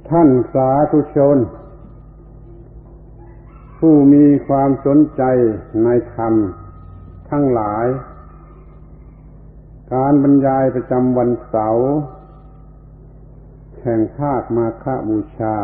ท่านสาธุชนผู้มีความสนใจในธรรมทั้งหลายการบรรยายประจำวันเสาร์แห่งภาคมาฆบูชา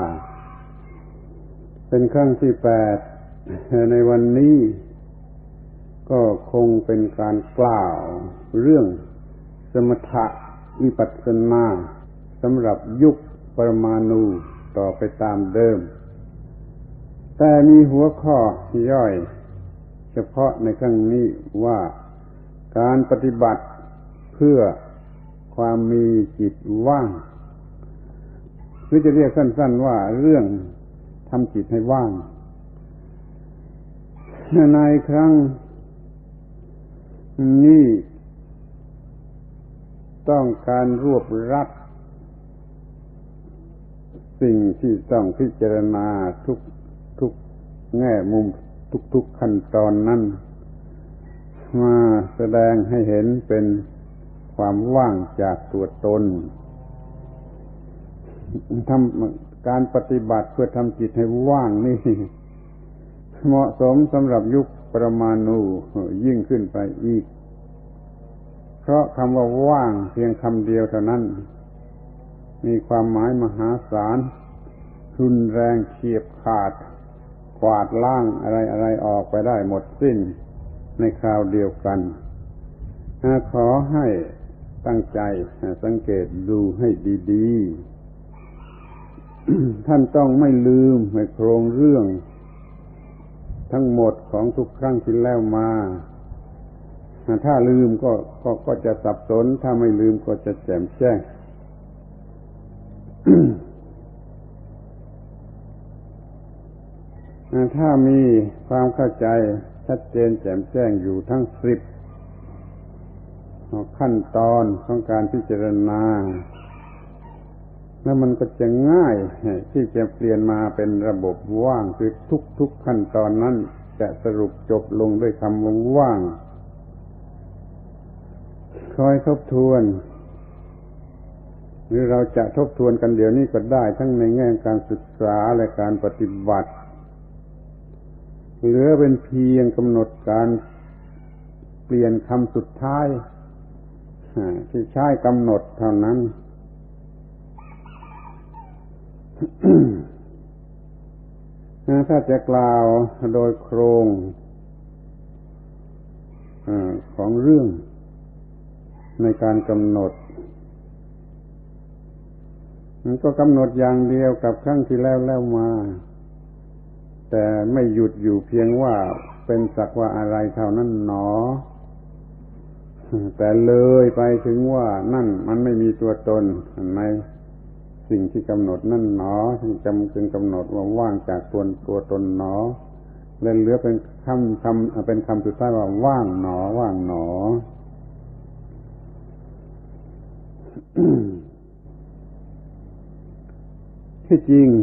เป็นครั้งที่8ในวันนี้ก็คงเป็นการกล่าวเรื่องสมถะวิปัสสนาสำหรับยุคปรมาณูต่อไปตามเดิมแต่มีหัวข้อย่อยเฉพาะในครั้งนี้ว่าการปฏิบัติเพื่อความมีจิตว่างหรือจะเรียกสั้นๆว่าเรื่องทำจิตให้ว่างในครั้งนี้ต้องการรวบรัดสิ่งที่ต้องพิจารณาทุกแง่มุมทุกขั้นตอนนั้นมาแสดงให้เห็นเป็นความว่างจากตัวตนทำการปฏิบัติเพื่อทำจิตให้ว่างนี่เหมาะสมสำหรับยุคปรมาณูยิ่งขึ้นไปอีกเพราะคำว่าว่างเพียงคำเดียวเท่านั้นมีความหมายมหาศาลรุนแรงเฉียบขาดกวาดล้างอะไรออกไปได้หมดสิ้นในคราวเดียวกันขอให้ตั้งใจสังเกตดูให้ดีๆ ท่านต้องไม่ลืมในโครงเรื่องทั้งหมดของทุกครั้งที่แล้วมาถ้าลืมก็จะสับสนถ้าไม่ลืมก็จะแจ่มแจ้ง ถ้ามีความเข้าใจชัดเจนแจ่มแจ้งอยู่ทั้ง10ขั้นตอนของการพิจารณาแล้วมันก็จะง่ายที่จะเปลี่ยนมาเป็นระบบว่างคือทุกขั้นตอนนั้นจะสรุปจบลงด้วยคำว่าว่างคอยทบทวนหรือเราจะทบทวนกันเดี๋ยวนี้ก็ได้ทั้งในแง่การศึกษาและการปฏิบัติเหลือเป็นเพียงกำหนดการเปลี่ยนคำสุดท้ายที่ใช้กำหนดเท่านั้น ถ้าจะกล่าวโดยโครงของเรื่องในการกำหนดมันก็กำหนดอย่างเดียวกับครั้งที่แล้วมาแต่ไม่หยุดอยู่เพียงว่าเป็นสักว่าอะไรเท่านั้นหนอแต่เลยไปถึงว่านั่นมันไม่มีตัวตนในสิ่งที่กำหนดนั่นหนอจึงกำหนดว่าว่างจากตัวตนหนอและเหลือเป็นคำสุดท้ายว่าว่างหนอว่างหนอ ที่จริง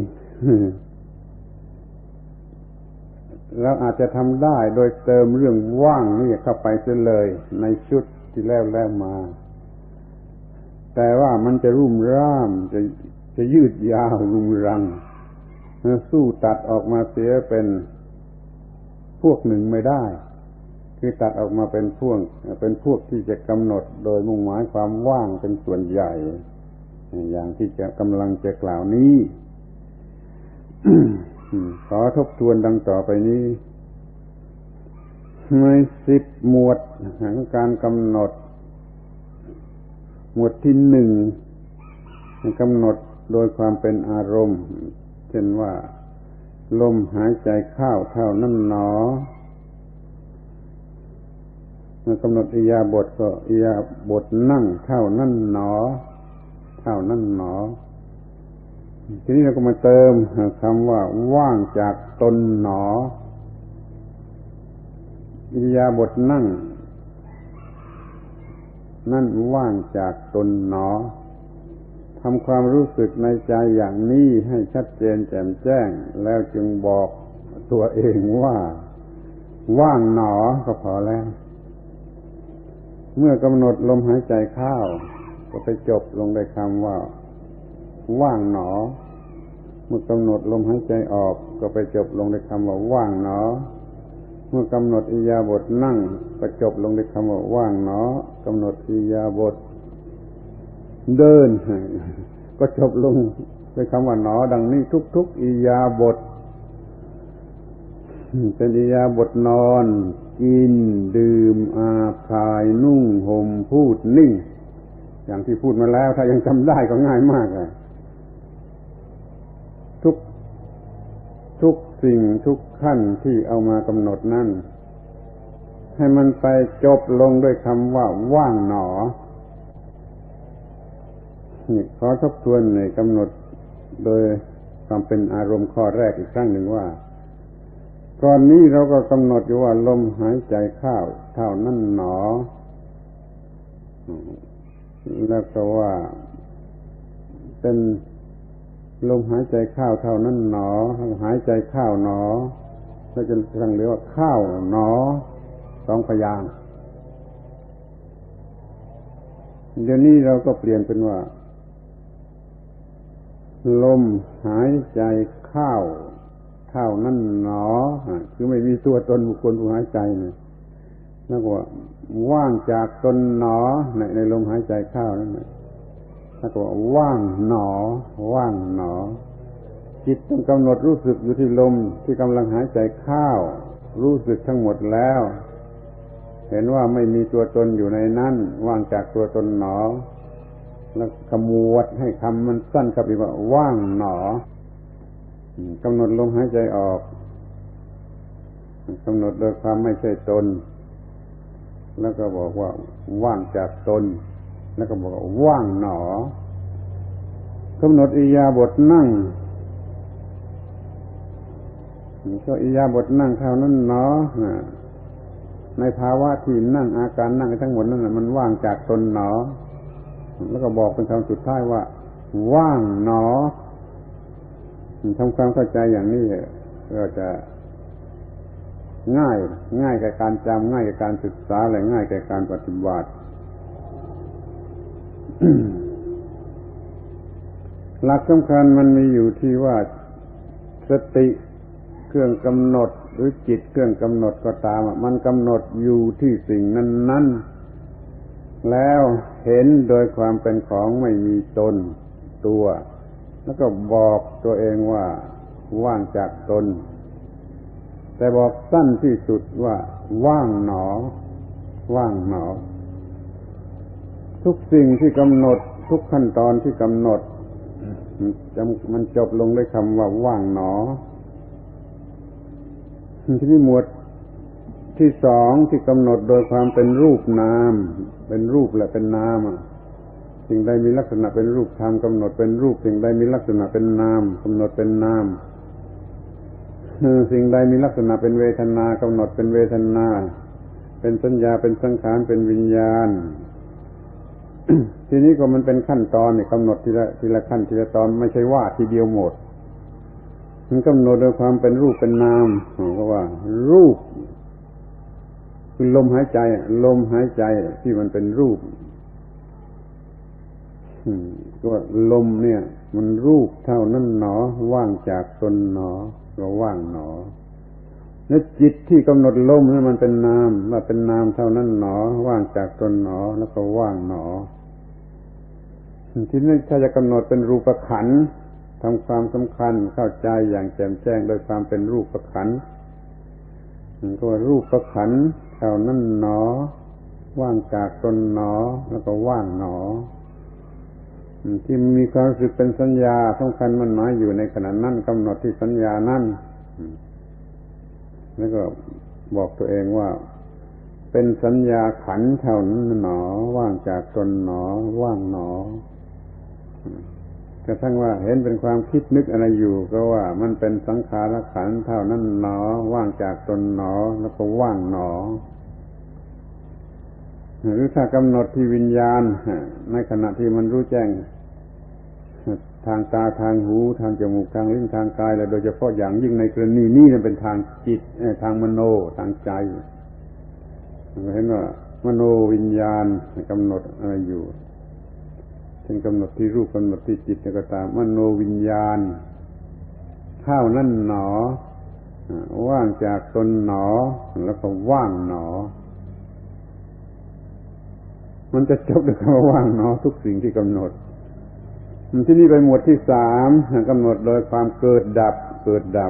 เราอาจจะทำได้โดยเติมเรื่องว่างนี่เข้าไปเสียเลยในชุดที่แล้วมาแต่ว่ามันจะรุ่มร่ามจะยืดยาวรุงรังสู้ตัดออกมาเสียเป็นพวกหนึ่งไม่ได้คือตัดออกมาเป็นพวกที่จะกำหนดโดยมุ่งหมายความว่างเป็นส่วนใหญ่อย่างที่จะกำลังจะกล่าวนี้ ขอทบทวนดังต่อไปนี้ใน10หมวดแห่งการกำหนดหมวดที่1กำหนดโดยความเป็นอารมณ์เช่นว่าลมหายใจเข้าเท่านั้นหนอเมื่อกำหนดอิริยาบถก็อิริยาบถนั่งเท่านั้นหนอเท่านั้นหนอทีนี้เราก็มาเติมคำว่าว่างจากตนหนออิริยาบถนั่งนั่นว่างจากตนหนอทำความรู้สึกในใจอย่างนี้ให้ชัดเจนแจ่มแจ้งแล้วจึงบอกตัวเองว่าว่างหนอก็พอแล้วเมื่อกำหนดลมหายใจเข้าก็ไปจบลงในคำว่าว่างหนอเมื่อกำหนดลมหายใจออกก็ไปจบลงในคำว่าว่างหนอเมื่อกำหนดอิริยาบถนั่งก็จบลงในคำว่าว่างหนอกำหนดอิริยาบถเดินก็จบลงด้วยคำว่าหนอดังนี้ทุกๆอิริยาบถเป็นอิริยาบถนอนกินดื่มอาบถ่ายนุ่งห่มพูดนิ่งอย่างที่พูดมาแล้วถ้ายังจำได้ก็ง่ายมากเลยทุกสิ่งทุกขั้นที่เอามากำหนดนั่นให้มันไปจบลงด้วยคำว่าว่างหนอนี่ขอทบทวนในกำหนดโดยความเป็นอารมณ์ข้อแรกอีกครั้งหนึ่งว่าก่อนนี้เราก็กำหนดอยู่ว่าลมหายใจเข้าเท่านั้นหนอแล้วก็ว่าเป็นลมหายใจเข้าเท่านั้นหนอหายใจเข้าหนอแล้วจนกระทั่งเรียกว่าเข้าหนอสองพยางค์เดี๋ยวนี้เราก็เปลี่ยนเป็นว่าลมหายใจเข้าเท่านั้นหนอคือไม่มีตัวตนบุคคลผู้หายใจเนี่ยแล้วก็ว่างจากตนหนอในลมหายใจเข้านั่นแหละแล้วก็ว่างหนอว่างหนอจิตต้องกำหนดรู้สึกอยู่ที่ลมที่กำลังหายใจเข้ารู้สึกทั้งหมดแล้วเห็นว่าไม่มีตัวตนอยู่ในนั้นว่างจากตัวตนหนอแล้วขมวดให้คำมันสั้นเข้าไปว่าว่างหนอกำหนดลมหายใจออกกำหนดโดยความไม่ใช่ตนแล้วก็บอกว่าว่างจากตนแล้วก็บอกว่าว่างหนอกำหนดอิริยาบถนั่งก็อิริยาบถนั่งเท่านั้นหนอในภาวะที่นั่งอาการนั่งทั้งหมดนั่นมันว่างจากตนหนอแล้วก็บอกเป็นคำสุดท้ายว่าว่างหนอทำความเข้าใจอย่างนี้ก็จะง่ายแก่การจำง่ายแก่การศึกษาและง่ายแก่การปฏิบัติ หลักสำคัญมันมีอยู่ที่ว่าสติเครื่องกำหนดหรือจิตเครื่องกำหนดก็ตามมันกำหนดอยู่ที่สิ่งนั้นๆแล้วเห็นโดยความเป็นของไม่มีตนตัวแล้วก็บอกตัวเองว่าว่างจากตนแต่บอกสั้นที่สุดว่าว่างหนอว่างหนอทุกสิ่งที่กำหนดทุกขั้นตอนที่กำหนดมันจบลงด้วยคำว่าว่างหนอที่นี่หมวดที่สองที่กำหนดโดยความเป็นรูปนามเป็นรูปและเป็นนามสิ่งใดมีลักษณะเป็นรูปธรรมกำหนดเป็นรูปสิ่งใดมีลักษณะเป็นนามกำหนดเป็นนามสิ่งใดมีลักษณะเป็นเวทนากำหนดเป็นเวทนาเป็นสัญญาเป็นสังขารเป็นวิญญาณ ทีนี้ก็มันเป็นขั้นตอนนี่กำหนดทีละขั้นทีละตอนไม่ใช่ว่าทีเดียวหมดมันกำหนดโดยความเป็นรูปเป็นนามก็ว่ารูปคือลมหายใจลมหายใจที่มันเป็นรูปก็ลมเนี่ยมันรูปเท่านั้นหนอว่างจากตนหนอก็ว่างหนอแล้วจิตที่กำหนดลมให้มันเป็นนามว่าเป็นนามเท่านั้นหนอว่างจากตนหนอแล้วก็ว่างหนอทีนี้ถ้าจะกำหนดเป็นรูปขันธ์ทำความสำคัญเข้าใจอย่างแจ่มแจ้งโดยความเป็นรูปขันธ์ก็ว่ารูปขันธ์เท่านั้นหนอว่างจากตนหนอแล้วก็ว่างหนอที่มีความรู้สึกเป็นสัญญาสำคัญมันหมายอยู่ในขณะนั้นกำหนดที่สัญญานั้นแล้วก็บอกตัวเองว่าเป็นสัญญาขันธ์เท่านั้นหนอว่างจากตนหนอว่างหนอกระทั่งว่าเห็นเป็นความคิดนึกอะไรอยู่ก็ว่ามันเป็นสังขารขันธ์เท่านั้นหนอว่างจากตนหนอแล้วก็ว่างหนอหรือถ้ากำหนดที่วิญญาณในขณะที่มันรู้แจ้งทางตาทางหูทางจมูกทางลิ้นทางกายและโดยเฉพาะอย่างยิ่งในกรณีนี้เป็นทางจิตทางมโนทางใจเห็นว่ามโนวิญญาณกำหนดอะไรอยู่เช่นกำหนดที่รูปกำหนดที่จิตก็ตามมโนวิญญาณเท่านั้นหนอว่างจากตนหนอแล้วก็ว่างหนอมันจะจบด้วยคำว่าว่างหนอทุกสิ่งที่กำหนดที่นี่เป็นหมวดที่สามกำหนดโดยความเกิดดับเกิดดับ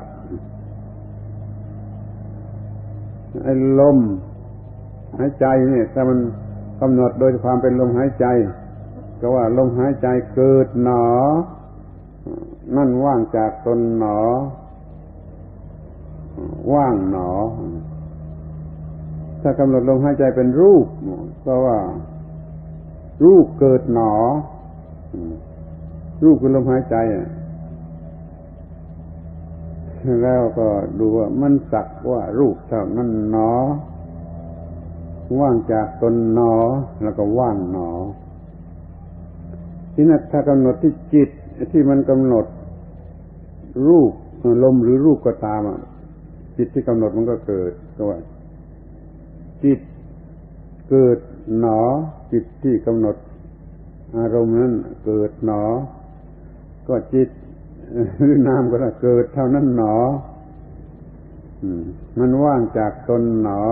ไอ้ลมหายใจเนี่ยถ้ามันกำหนดโดยความเป็นลมหายใจก็ว่าลมหายใจเกิดหนอนั่นว่างจากตนหนอว่างหนอถ้ากำหนดลมหายใจเป็นรูปก็ว่ารูปเกิดหนอรูปคือลมหายใจแล้วก็ดูว่ามันสักว่ารูปเท่านั้นหนอว่างจากตนหนอแล้วก็ว่างหนอที่นั่นถ้ากำหนดที่จิตที่มันกำหนดรูปลมหรือรูปก็ตามจิตที่กำหนดมันก็เกิดก็ว่าจิตเกิดหนอจิตที่กำหนดอารมณ์นั้นเกิดหนอก็จิตหรือนามก็ได้เกิดเท่านั้นหนอมันว่างจากตนหนอ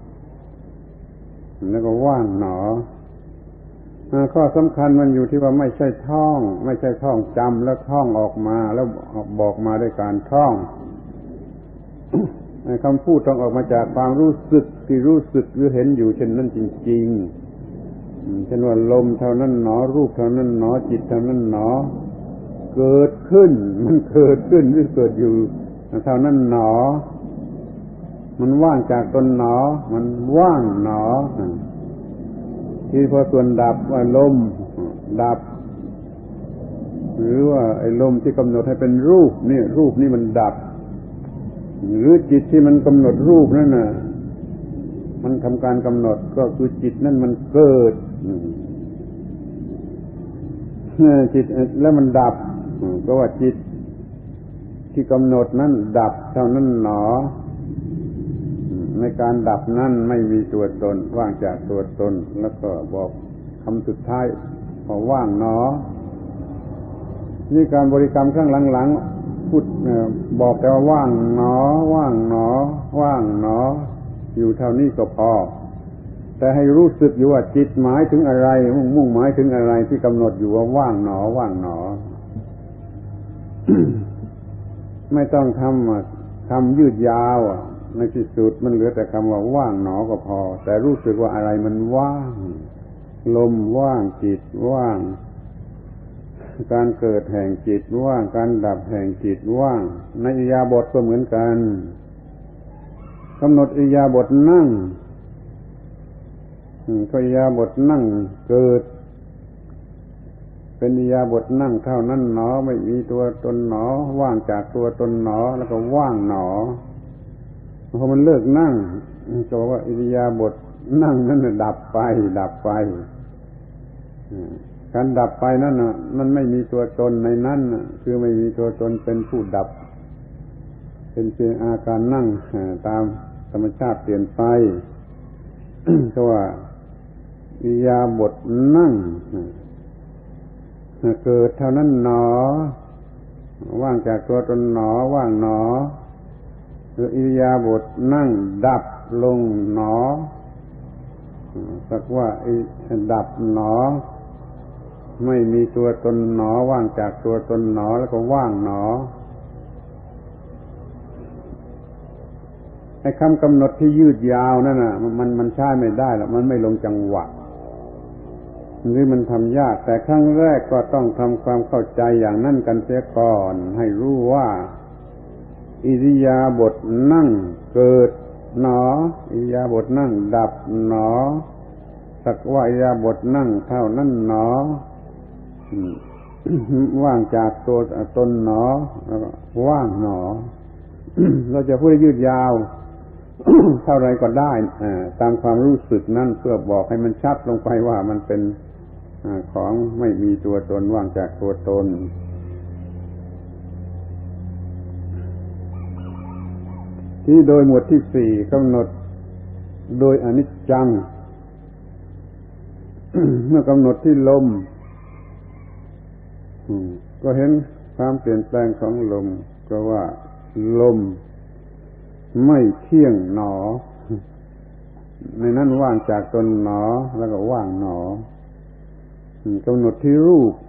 แล้วก็ว่างหนอข้อสำคัญมันอยู่ที่ว่าไม่ใช่ท่องไม่ใช่ท่องจำแล้วท่องออกมาแล้วบอกมาด้วยการท่องคำพูดต้องออกมาจากความรู้สึกที่รู้สึกหรือเห็นอยู่เช่นนั้นจริงๆเช่นว่าลมเท่านั้นหนอรูปเท่านั้นหนอจิตเท่านั้นหนอเกิดขึ้นมันเกิดขึ้นหรือเกิดอยู่เท่านั้นหนอมันว่างจากตนหนอมันว่างหนอที่พอส่วนดับว่าลมดับหรือว่าไอ้ลมที่กำหนดให้เป็นรูปนี่รูปนี่มันดับหรือจิตที่มันกำหนดรูปนั่นน่ะมันทำการกำหนดก็คือจิตนั่นมันเกิดจิตแล้วมันดับก็ว่าจิตที่กำหนดนั้นดับเท่านั้นหนอในการดับนั้นไม่มีตัวตนว่างจากตัวตนแล้วก็บอกคำสุดท้ายพอว่างหนอนี่การบริกรรมครั้งหลังๆพูดบอกแต่ว่าว่างหนอว่างหนอว่างหนออยู่เท่านี้ก็พอแต่ให้รู้สึกอยู่ว่าจิตหมายถึงอะไรมุ่งหมายถึงอะไรที่กำหนดอยู่ว่าว่างหนอว่างหนอ ไม่ต้องทำยืดยาวในที่สุดมันเหลือแต่คำว่าว่างหนอก็พอแต่รู้สึกว่าอะไรมันว่างลมว่างจิตว่างการเกิดแห่งจิตว่างการดับแห่งจิตว่างในอิริยาบถก็เหมือนกันกำหนดอิริยาบถนั่งก็อิริยาบถนั่งเกิดเป็นอิริยาบถนั่งเท่านั้นหนอไม่มีตัวตนหนอว่างจากตัวตนหนอแล้วก็ว่างหนอพอมันเลิกนั่งก็บอกว่าอิริยาบถนั่งนั้นดับไปดับไปการดับไปนั่นน่ะมันไม่มีตัวตนในนั้นคือไม่มีตัวตนเป็นผู้ดับเป็นเพียงอาการนั่งตามธรรมชาติเปลี่ยนไปก็ว่าอิริยาบถนั่งเกิดเท่านั้นหนอว่างจากตัวตนหนอว่างหนออิริยาบถนั่งดับลงหนอสักว่าดับหนอไม่มีตัวตนหนอว่างจากตัวตนหนอแล้วก็ว่างหนอไอ้คำกำหนดที่ยืดยาวนั่นน่ะมันใช้ไม่ได้หรอกมันไม่ลงจังหวะหรือมันทำยากแต่ครั้งแรกก็ต้องทำความเข้าใจอย่างนั้นกันเสียก่อนให้รู้ว่าอิริยาบถนั่งเกิดหนออิริยาบถนั่งดับหนอสักว่าอิริยาบถนั่งเท่านั้นหนอว่างจากตัวตนหนอแล้วก็ว่างหนอ เราจะพูดยืดยาว เท่าไรก็ได้ตามความรู้สึกนั่นเพื่อบอกให้มันชัดลงไปว่ามันเป็นของไม่มีตัวตนว่างจากตัวตนที่โดยหมวดที่สี่กำหนดโดยอนิจจัง เมื่อกำหนดที่ลมก็เห็นความเปลี่ยนแปลงของลมก็ว่าลมไม่เที่ยงหนอในนั้นว่างจากตนหนอแล้วก็ว่างหนอกำหนดที่รูป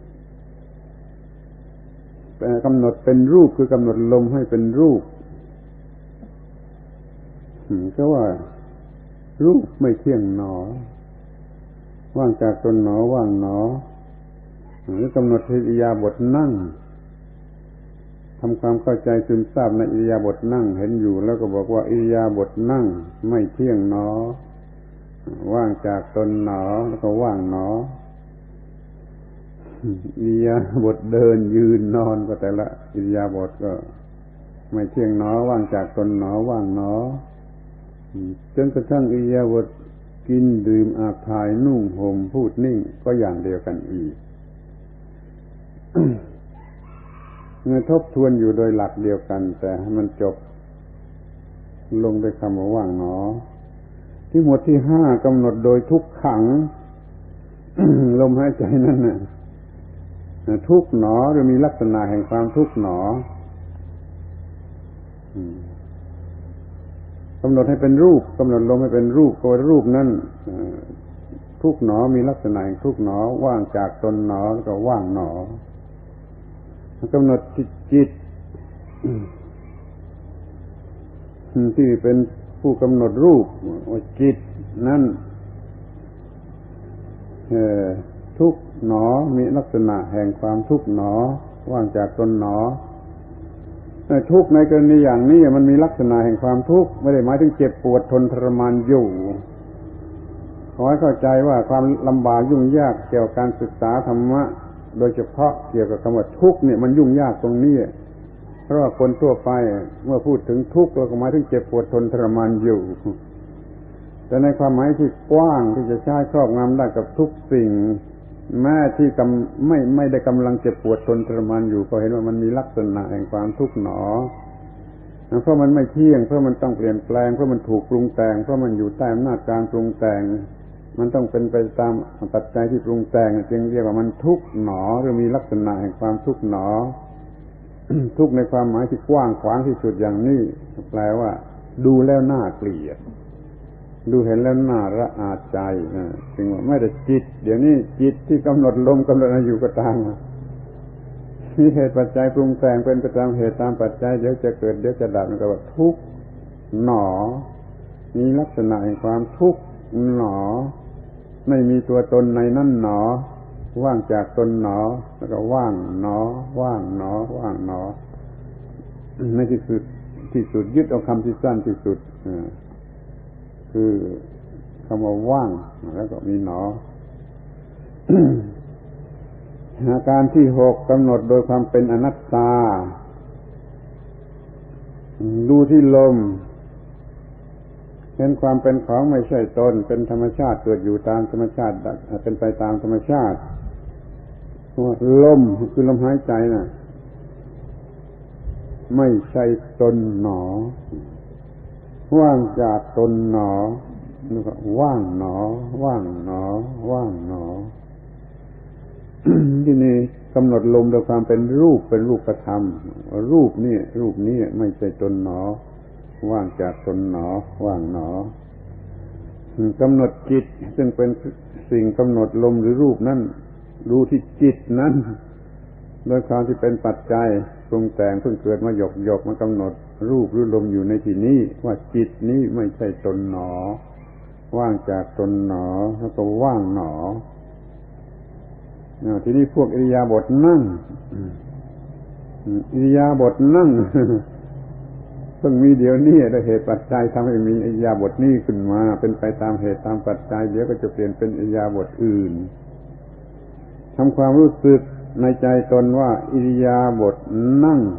กำหนดเป็นรูปคือกำหนดลมให้เป็นรูปก็ว่ารูปไม่เที่ยงหนอว่างจากตนหนอว่างหนอหรือกำหนดอิริยาบถนั่งทำความเข้าใจซึมซาบในอิริยาบถนั่งเห็นอยู่แล้วก็บอกว่าอิริยาบถนั่งไม่เที่ยงหนอว่างจากตนหนอแล้วก็ว่างหนออิริยาบถเดินยืนนอนก็แต่ละอิริยาบถก็ไม่เที่ยงหนอว่างจากตนหนอว่างหนอจนกระทั่งอิริยาบถกินดื่มอาบถ่ายนุ่งห่มพูดนิ่งก็อย่างเดียวกันอีก เมื่อทบทวนอยู่โดยหลักเดียวกันแต่ให้มันจบลงด้วยคำว่าว่างหนอที่หมวดที่ห้ากำหนดโดยทุกขัง ลมหายใจนั่นน่ะทุกหนอหรือมีลักษณะแห่งความทุกข์หนอกำหนดให้เป็นรูปกำหนดลมให้เป็นรูปก็รูปนั้นทุกหนอมีลักษณะแห่งทุกหนอว่างจากตนหนอแล้วก็ว่างหนอกำหนดจิตที่เป็นผู้กำหนดรูปว่าจิตนั้นทุกหนอมีลักษณะแห่งความทุกข์หนอว่างจากตนหนอทุกข์ในกรณีอย่างนี้มันมีลักษณะแห่งความทุกข์ไม่ได้หมายถึงเจ็บปวดทนทรมานอยู่ขอให้เข้าใจว่าความลำบากยุ่งยากเกี่ยวกับการศึกษาธรรมะโดยเฉพาะเกี่ยวกับคำว่าทุกข์เนี่ยมันยุ่งยากตรงนี้เพราะว่าคนทั่วไปเมื่อพูดถึงทุกข์เราก็หมายถึงเจ็บปวดทนทรมานอยู่แต่ในความหมายที่กว้างที่จะใช้ครอบงำได้กับทุกสิ่งแม้ที่ไม่ได้กำลังเจ็บปวดทนทรมานอยู่ก็เห็นว่ามันมีลักษณะแห่งความทุกข์หนอเพราะมันไม่เที่ยงเพราะมันต้องเปลี่ยนแปลงเพราะมันถูกปรุงแต่งเพราะมันอยู่ใต้อำนาจการปรุงแต่งมันต้องเป็นไปตามปัจจัยที่ปรุงแต่งจึงเรียกว่ามันทุกข์หนอหรือมีลักษณะแห่งความทุกข์หนอ ทุกข์ในความหมายที่กว้างขวางที่สุดอย่างนี้แปลว่าดูแล้วน่าเกลียดดูเห็นแล้วน่าระอาใจจึงว่าไม่ได้จิตเดี๋ยวนี้จิตที่กำหนดลมกำหนดอะไรอยู่ก็ตามมีเหตุปัจจัยปรุงแต่งเป็นไปตามเหตุตามปัจจัยเดี๋ยวจะเกิดเดี๋ยวจะดับมันก็ว่าทุกข์หนอมีลักษณะแห่งความทุกข์หนอไม่มีตัวตนในนั่นหนอว่างจากตนหนอแล้วก็ว่างหนอว่างหนอว่างหนอในที่สุดยึดเอาคำที่สั้นที่สุดคือคำว่าว่างแล้วก็มีหนอ อาการที่หกกำหนดโดยความเป็นอนัตตาดูที่ลมเห็นความเป็นของไม่ใช่ตนเป็นธรรมชาติเกิดอยู่ตามธรรมชาติเป็นไปตามธรรมชาติลมคือลมหายใจน่ะไม่ใช่ตนหนอว่างจากตนหนอแล้วก็ว่างหนอว่างหนอว่างหนอ ที่นี่กำหนดลมโดยความเป็นรูปเป็นรูปธรรมรูปนี้ไม่ใช่ตนหนอว่างจากตนหนอว่างหนอกำหนดจิตซึ่งเป็นสิ่งกำหนดลมหรือรูปนั้นรู้ที่จิตนั้นโดยความที่เป็นปัจจัยปรุงแต่งเพิ่งเกิดมาหยกมากำหนดรูปหรือลมอยู่ในที่นี้ว่าจิตนี้ไม่ใช่ตนหนอว่างจากตนหนอแล้วก็ว่างหนอทีนี้พวกอิริยาบถนั่งอิริยาบถนั่งเพิ่งมีเดี๋ยวนี้ด้วยเหตุปัจจัยทำให้มีอิริยาบถนี้ขึ้นมาเป็นไปตามเหตุตามปัจจัยเดี๋ยวก็จะเปลี่ยนเป็นอิริยาบถอื่นทำความรู้สึกในใจตนว่าอิริยาบถนั่ง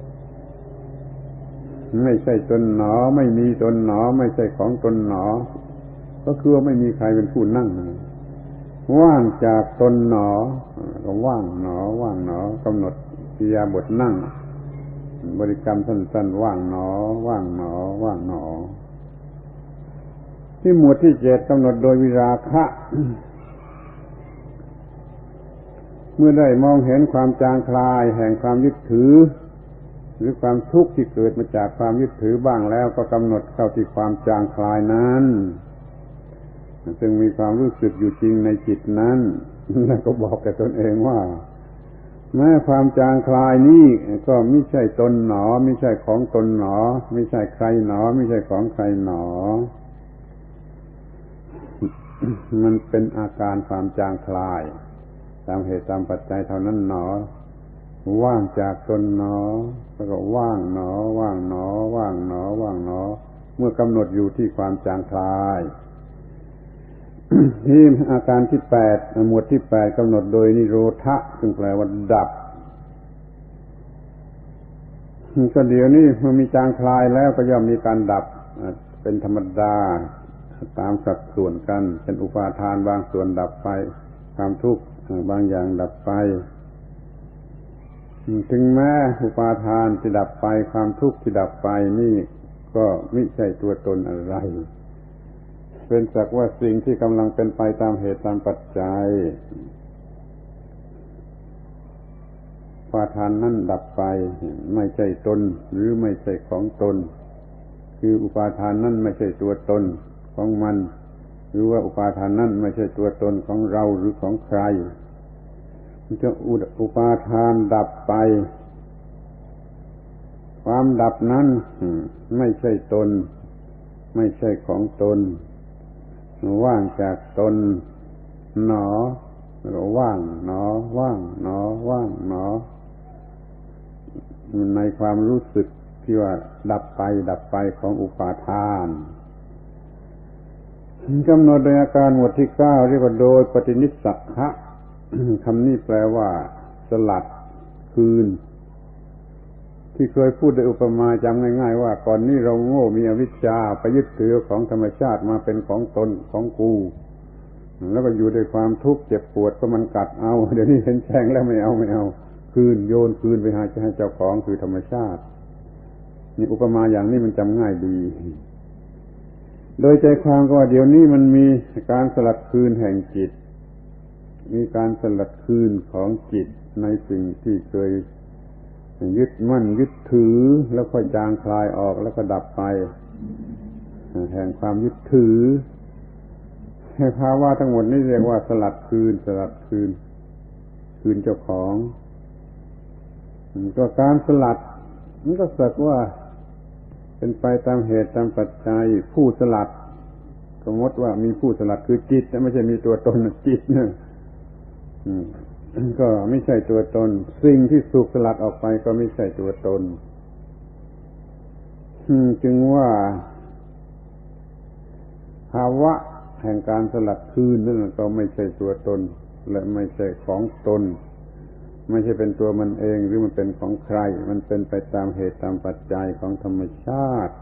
ไม่ใช่ตนหนอไม่มีตนหนอไม่ใช่ของตนหนอก็คือว่าไม่มีใครเป็นผู้นั่งว่างจากตนหนอก็ว่างหนอว่างหนอกำหนดอิริยาบถนั่งบริกรรมสั้นๆว่างหนอว่างหนอว่างหนอที่หมวดที่7กำหนดโดยวิราคะมื่อได้มองเห็นความจางคลายแห่งความยึดถือหรือความทุกข์ที่เกิดมาจากความยึดถือบ้างแล้วก็กำหนดเข้าที่ความจางคลายนั้นซึ่งมีความรู้สึกอยู่จริงในจิตนั้นแล้วก็บอกแก่ตนเองว่าแม้ความจางคลายนี้ก็ไม่ใช่ตนหนอไม่ใช่ของตนหนอไม่ใช่ใครหนอไม่ใช่ของใครหนอ มันเป็นอาการความจางคลายตามเหตุตามปัจจัยเท่านั้นหนอว่างจากตนหนอแล้วก็ว่างหนอว่างหนอว่างหนอว่างหนอเมื่อกำหนดอยู่ที่ความจางคลาย ที่อาการที่8หมวดที่8กำหนดโดยนิโรธะซึ่งแปลว่าดับก็เดี๋ยวนี้มันมีจางคลายแล้วก็ย่อมมีการดับเป็นธรรมดาตามสัดส่วนกันเป็นอุปาทานบางส่วนดับไปความทุกข์บางอย่างดับไปถึงแม้อุปาทานที่ดับไปความทุกข์ที่ดับไปนี่ก็ไม่ใช่ตัวตนอะไรเป็นสักว่าสิ่งที่กำลังเป็นไปตามเหตุตามปัจจัยอุปาทานนั้นดับไปไม่ใช่ตนหรือไม่ใช่ของตนคืออุปาทานนั้นไม่ใช่ตัวตนของมันหรือว่าอุปาทานนั้นไม่ใช่ตัวตนของเราหรือของใครจะอุปาทานดับไปความดับนั้นไม่ใช่ตนไม่ใช่ของตนว่างจากตนหนอแล้วก็ว่างหนอว่างหนอว่างหนอในความรู้สึกที่ว่าดับไปของอุปาทานกำหนดโดยอาการหมวดที่9เรียกว่าโดยปฏินิสสักขะคำนี้แปลว่าสลัดคืนที่เคยพูดโดยอุปมาจำง่ายๆว่าก่อนนี้เราโง่มีอวิชชาไปยึดถือของธรรมชาติมาเป็นของตนของกูแล้วก็อยู่ด้วยความทุกข์เจ็บปวดก็มันกัดเอาเดี๋ยวนี้เห็นแจ้งแล้วไม่เอาคืนโยนคืนไปให้เจ้าของคือธรรมชาตินี่อุปมาอย่างนี้มันจำง่ายดีโดยใจความก็ว่าเดี๋ยวนี้มันมีการสลัดคืนแห่งจิตมีการสลัดคืนของจิตในสิ่งที่เคยยึดมั่นยึดถือแล้วค่อยจางคลายออกแล้วก็ดับไปแห่งความยึดถือให้ภาวะทั้งหมดนี้เรียกว่าสลัดคืนคืนเจ้าของก็การสลัดมันก็สักว่าเป็นไปตามเหตุตามปัจจัยผู้สลัดสมมติว่ามีผู้สลัดคือจิตไม่ใช่มีตัวตนจิตนะก็ไม่ใช่ตัวตนสิ่งที่ถูกสลัดออกไปก็ไม่ใช่ตัวตนจึงว่าภาวะแห่งการสลัดคืนนั่นก็ไม่ใช่ตัวตนและไม่ใช่ของตนไม่ใช่เป็นตัวมันเองหรือมันเป็นของใครมันเป็นไปตามเหตุตามปัจจัยของธรรมชาติ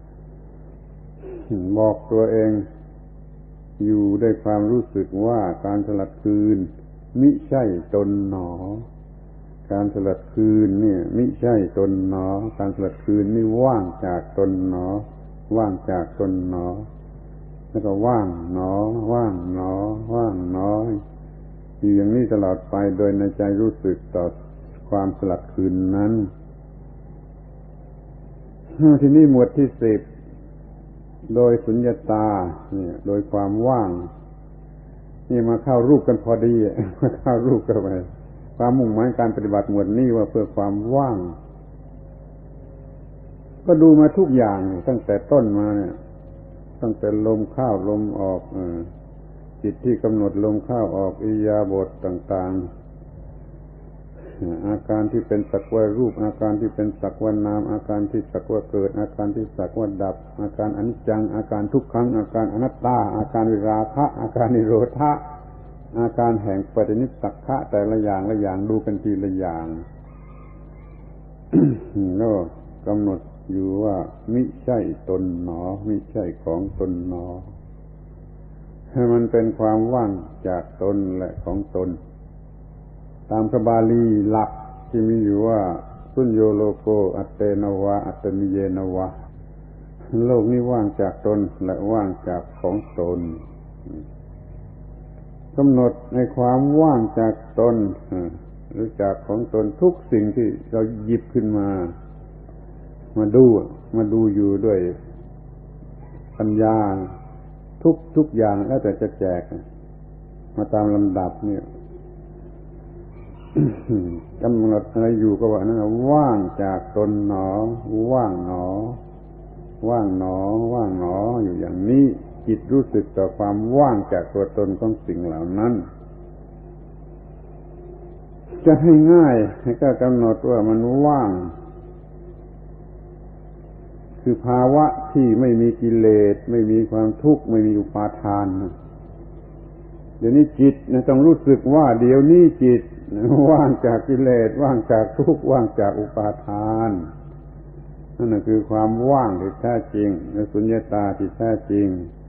บอกตัวเองอยู่ด้วยความรู้สึกว่าการสลัดคืนมิใช่ตนหนอการสลัดคืนเนี่ยมิใช่ตนหนอการสลัดคืนนี่ว่างจากตนหนอว่างจากตนหนอแล้วก็ว่างหนอว่างหนอว่างหนออยู่อย่างนี้ตลอดไปโดยในใจรู้สึกต่อความสลัดคืนนั้นที่นี่หมวดที่10โดยสุญญตาเนี่ยโดยความว่างนี่มาเข้ารูปกันพอดีมาเข้ารูปกันไปความมุ่งหมายการปฏิบัติหมวดนี้ว่าเพื่อความว่างก็ดูมาทุกอย่างตั้งแต่ต้นมาเนี่ยตั้งแต่ลมเข้าลมออกจิตที่กำหนดลมเข้าออกอิริยาบถต่างๆอาการที่เป็นสักว่ารูปอาการที่เป็นสักว่านามอาการที่สักว่าเกิดอาการที่สักว่าดับอาการอนิจจังอาการทุกขังอาการอนัตตาอาการวิราคะอาการนิโรธะอาการแห่งปฏินิสสักขะแต่ละอย่างดูกันทีละอย่าง แล้วกำหนดอยู่ว่ามิใช่ตนหนอมิใช่ของตนหนอให้มันเป็นความว่างจากตนและของตนตามพระบาลีหลักที่มีอยู่ว่าสุญโญโลโกอัตเตนวะอัตมิเยนวะโลกนี้ว่างจากตนและว่างจากของตนกำหนดในความว่างจากตนหรือจากของตนทุกสิ่งที่เราหยิบขึ้นมาดูอยู่ด้วยปัญญาทุกอย่างแล้วแต่จะแจกมาตามลำดับเนี่ย กำหนดอะไรอยู่ก็ว่านั่นว่างจากตนหนอว่างหนอว่างหนอว่างหนออยู่อย่างนี้จิตรู้สึกต่อความว่างจากตัวตนของสิ่งเหล่านั้นจะให้ง่ายให้ก็กำหนดว่ามันว่างคือภาวะที่ไม่มีกิเลสไม่มีความทุกข์ไม่มีอุปาทานเดี๋ยวนี้จิตต้องรู้สึกว่าเดี๋ยวนี้จิตว่างจากกิเลสว่างจากทุกข์ว่างจากอุปาทานนั่นคือความว่างที่แท้จริงและสุญญตาที่แท้จริง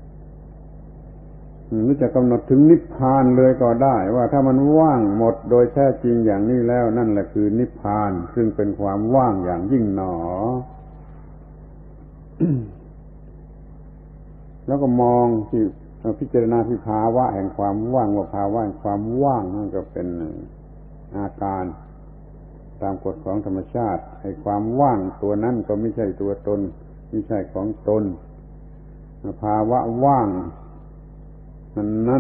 หรือจะกำหนดถึงนิพพานเลยก็ได้ว่าถ้ามันว่างหมดโดยแท้จริงอย่างนี้แล้วนั่นแหละคือนิพพานซึ่งเป็นความว่างอย่างยิ่งหนอ แล้วก็มองที่พิจารณาที่ภาวะแห่งความว่างว่าภาวะแห่งความว่างนั่นก็เป็นอาการตามกฎของธรรมชาติให้ความว่างตัวนั้นก็ไม่ใช่ตัวตนไม่ใช่ของตนภาวะว่างนั้น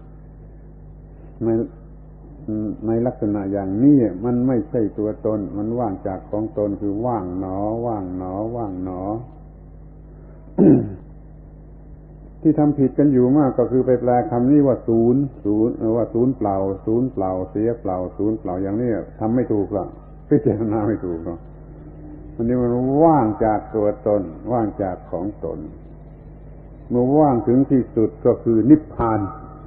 ในลักษณะอย่างนี้มันไม่ใช่ตัวตนมันว่างจากของตนคือว่างหนอว่างหนอว่างหนอ ที่ทำผิดกันอยู่มากก็คือไปแปลคำนี้ว่าศูนย์ว่าศูนย์เปล่าศูนย์เปล่าเสียเปล่าศูนย์เปล่าอย่างนี้ทำไม่ถูกหรอกพิจารณาไม่ถูกหรอกมันนี่มันว่างจากตัวตนว่างจากของตนเมื่อว่างถึงที่สุดก็คือนิพพาน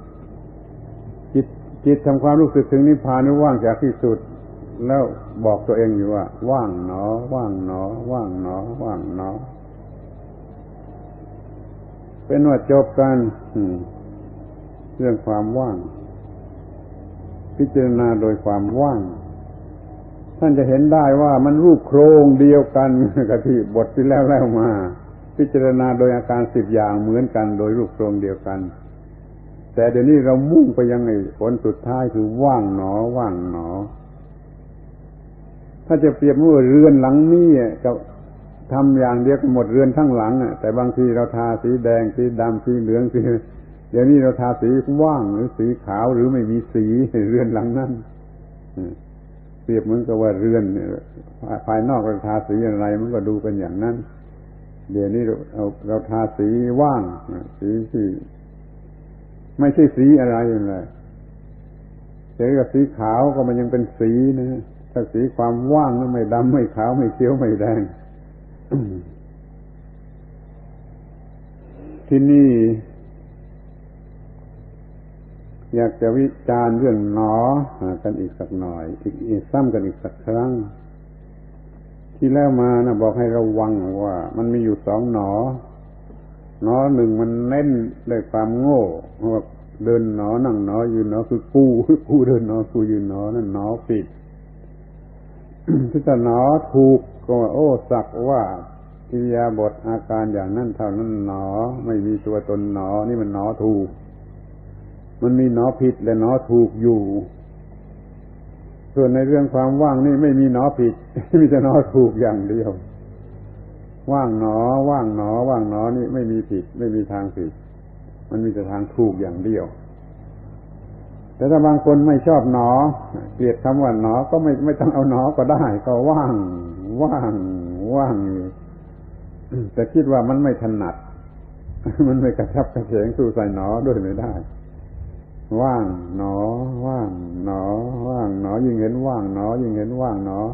จิตทำความรู้สึกถึงนิพพานนี่ว่างจากที่สุดแล้วบอกตัวเองอยู่ว่าว่างหนอว่างหนอว่างหนอว่างหนอเป็นว่าจบกันเรื่องความว่างพิจารณาโดยความว่างท่านจะเห็นได้ว่ามันรูปโครงเดียวกันกับที่บทที่แล้วมาพิจารณาโดยอาการ10อย่างเหมือนกันโดยรูปโครงเดียวกันแต่เดี๋ยวนี้เรามุ่งไปยังไงผลสุดท้ายคือว่างหนอว่างหนอถ้าจะเปรียบว่าเรือนหลังนี้กับทำอย่างเดียวกันหมดเรือนทั้งหลังแต่บางทีเราทาสีแดงสีดำสีเหลืองสีเดี๋ยวนี้เราทาสีว่างหรือสีขาวหรือไม่มีสีเรือนหลังนั้นเปรียบเหมือนกับว่าเรือนภายนอกเราทาสีอะไรมันก็ดูเป็นอย่างนั้นเดี๋ยวนี้เราทาสีว่างสีที่ไม่ใช่สีอะไรเลยแต่กับสีขาวก็มันยังเป็นสีนะถ้าสีความว่างนั้นไม่ดำไม่ขาวไม่เขียวไม่แดงที่นี่อยากจะวิจารณ์เรื่องหนอกันอีกสักหน่อยอีกซ้ำกันอีกสักครั้งที่แล้วมานะบอกให้ระวังว่ามันมีอยู่2หนอหนึ่งมันเน้นด้วยความโง่ว่าเดินหนอนั่งหนอยืนหนอคือกูเดินหนอกูยืนหนอนั่นหนอผิด ถ้าหนอถูกก็ว่าโอ้สักว่าอิริยาบถอาการอย่างนั้นเท่านั้นหนอไม่มีตัวตนหนอนี่มันหนอถูกมันมีหนอผิดและหนอถูกอยู่ส่วนในเรื่องความว่างนี่ไม่มีหนอผิด มีแต่หนอถูกอย่างเดียวว่างหนอว่างหนอว่างหนอนี่ไม่มีผิดไม่มีทางผิดมันมีแต่ทางถูกอย่างเดียวแต่ถ้าบางคนไม่ชอบหนอเกลียดคำว่าหนอก็ไม่ต้องเอาหนอก็ได้ก็ว่างแต่คิดว่ามันไม่ถนัดมันไม่กระชับกระเฉงสู้ใส่หนอด้วยไม่ได้ว่างหนอว่างหนอว่างหนอยิ่งเห็นว่างหนอยิ่งเห็นว่างหนอ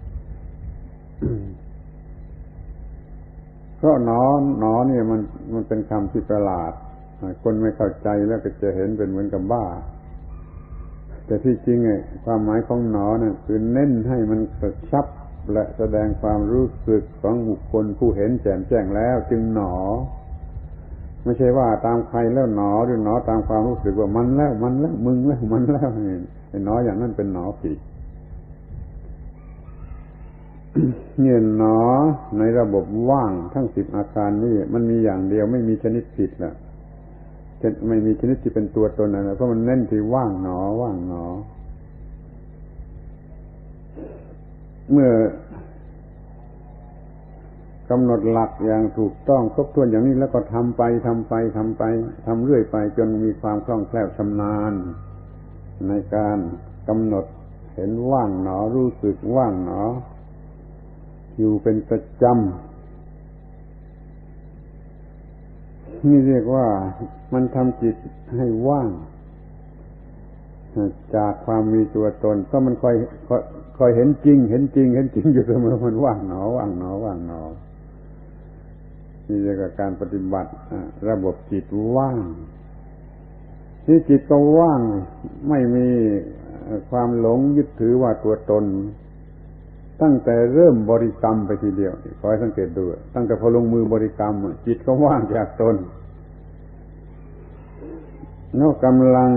เพราะหนอนี่มันเป็นคำที่ประหลาดคนไม่เข้าใจแล้วก็จะเห็นเป็นเหมือนกับบ้าแต่ที่จริงความหมายของหนอนั่นคือเน้นให้มันกระชับและแสดงความรู้สึกของบุคคลผู้เห็นแจ่มแจ้งแล้วจึงหนอไม่ใช่ว่าตามใครแล้วหนอหรือหนอตามความรู้สึกว่ามันแล้วมึงแล้วมันแล้วไอ้หนออย่างนั้นเป็นหนอผิด เนี่ยหนอในระบบว่างทั้ง10อาการนี่มันมีอย่างเดียวไม่มีชนิดผิดล่ะจะไม่มีชนิดที่เป็นตัวตนอะไรเพราะมันเน้นที่ว่างหนอว่างหนอเมื่อกำหนดหลักอย่างถูกต้องครบถ้วนอย่างนี้แล้วก็ทำไปทำเรื่อยไปจนมีความคล่องแคล่วชำนาญในการกำหนดเห็นว่างหนอรู้สึกว่างหนออยู่เป็นประจำนี่เรียกว่ามันทำจิตให้ว่างจากความมีตัวตนก็มันคอยเห็นจริงอยู่เสมอมันว่างหนอนี่เรียกว่าการปฏิบัติระบบจิตว่างนี่จิตก็ว่างไม่มีความหลงยึดถือว่าตัวตนตั้งแต่เริ่มบริกรรมไปทีเดียวขอให้สังเกตดูตั้งแต่พอลงมือบริกรรมจิตก็ว่างจากตนนอกกำลัง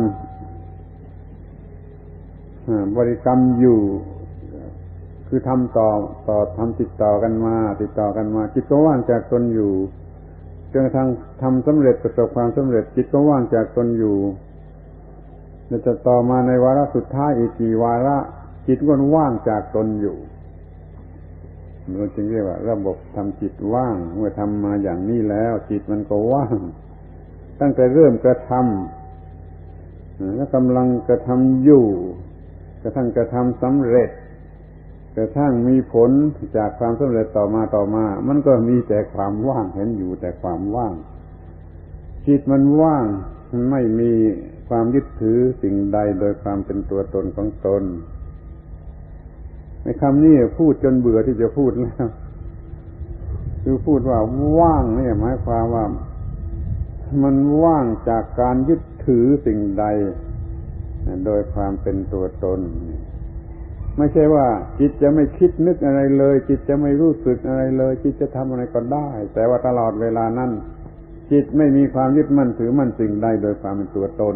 บริกรรมอยู่คือทำทำติดต่อกันมาจิตก็ว่างจากตนอยู่จนกระทั่งทำสำเร็จประสบความสำเร็จจิตก็ว่างจากตนอยู่แล้วจะต่อมาในวาระสุดท้ายอีกกี่วาระจิตก็ว่างจากตนอยู่เราจึงเรียกว่าระบบทำจิตว่างเมื่อทำมาอย่างนี้แล้วจิตมันก็ว่างตั้งแต่เริ่มกระทำและกำลังกระทำอยู่กระทั่งกระทำสำเร็จกระทั่งมีผลจากความสำเร็จต่อมามันก็มีแต่ความว่างเห็นอยู่แต่ความว่างจิตมันว่างมันไม่มีความยึดถือสิ่งใดโดยความเป็นตัวตนของตนในคำนี้พูดจนเบื่อที่จะพูดแล้วคือพูดว่าว่างนี่หมายความว่ามันว่างจากการยึดถือสิ่งใดโดยความเป็นตัวตนไม่ใช่ว่าจิตจะไม่คิดนึกอะไรเลยจิตจะไม่รู้สึกอะไรเลยจิตจะทำอะไรก็ได้แต่ว่าตลอดเวลานั้นจิตไม่มีความยึดมั่นถือมั่นสิ่งใดโดยความเป็นตัวตน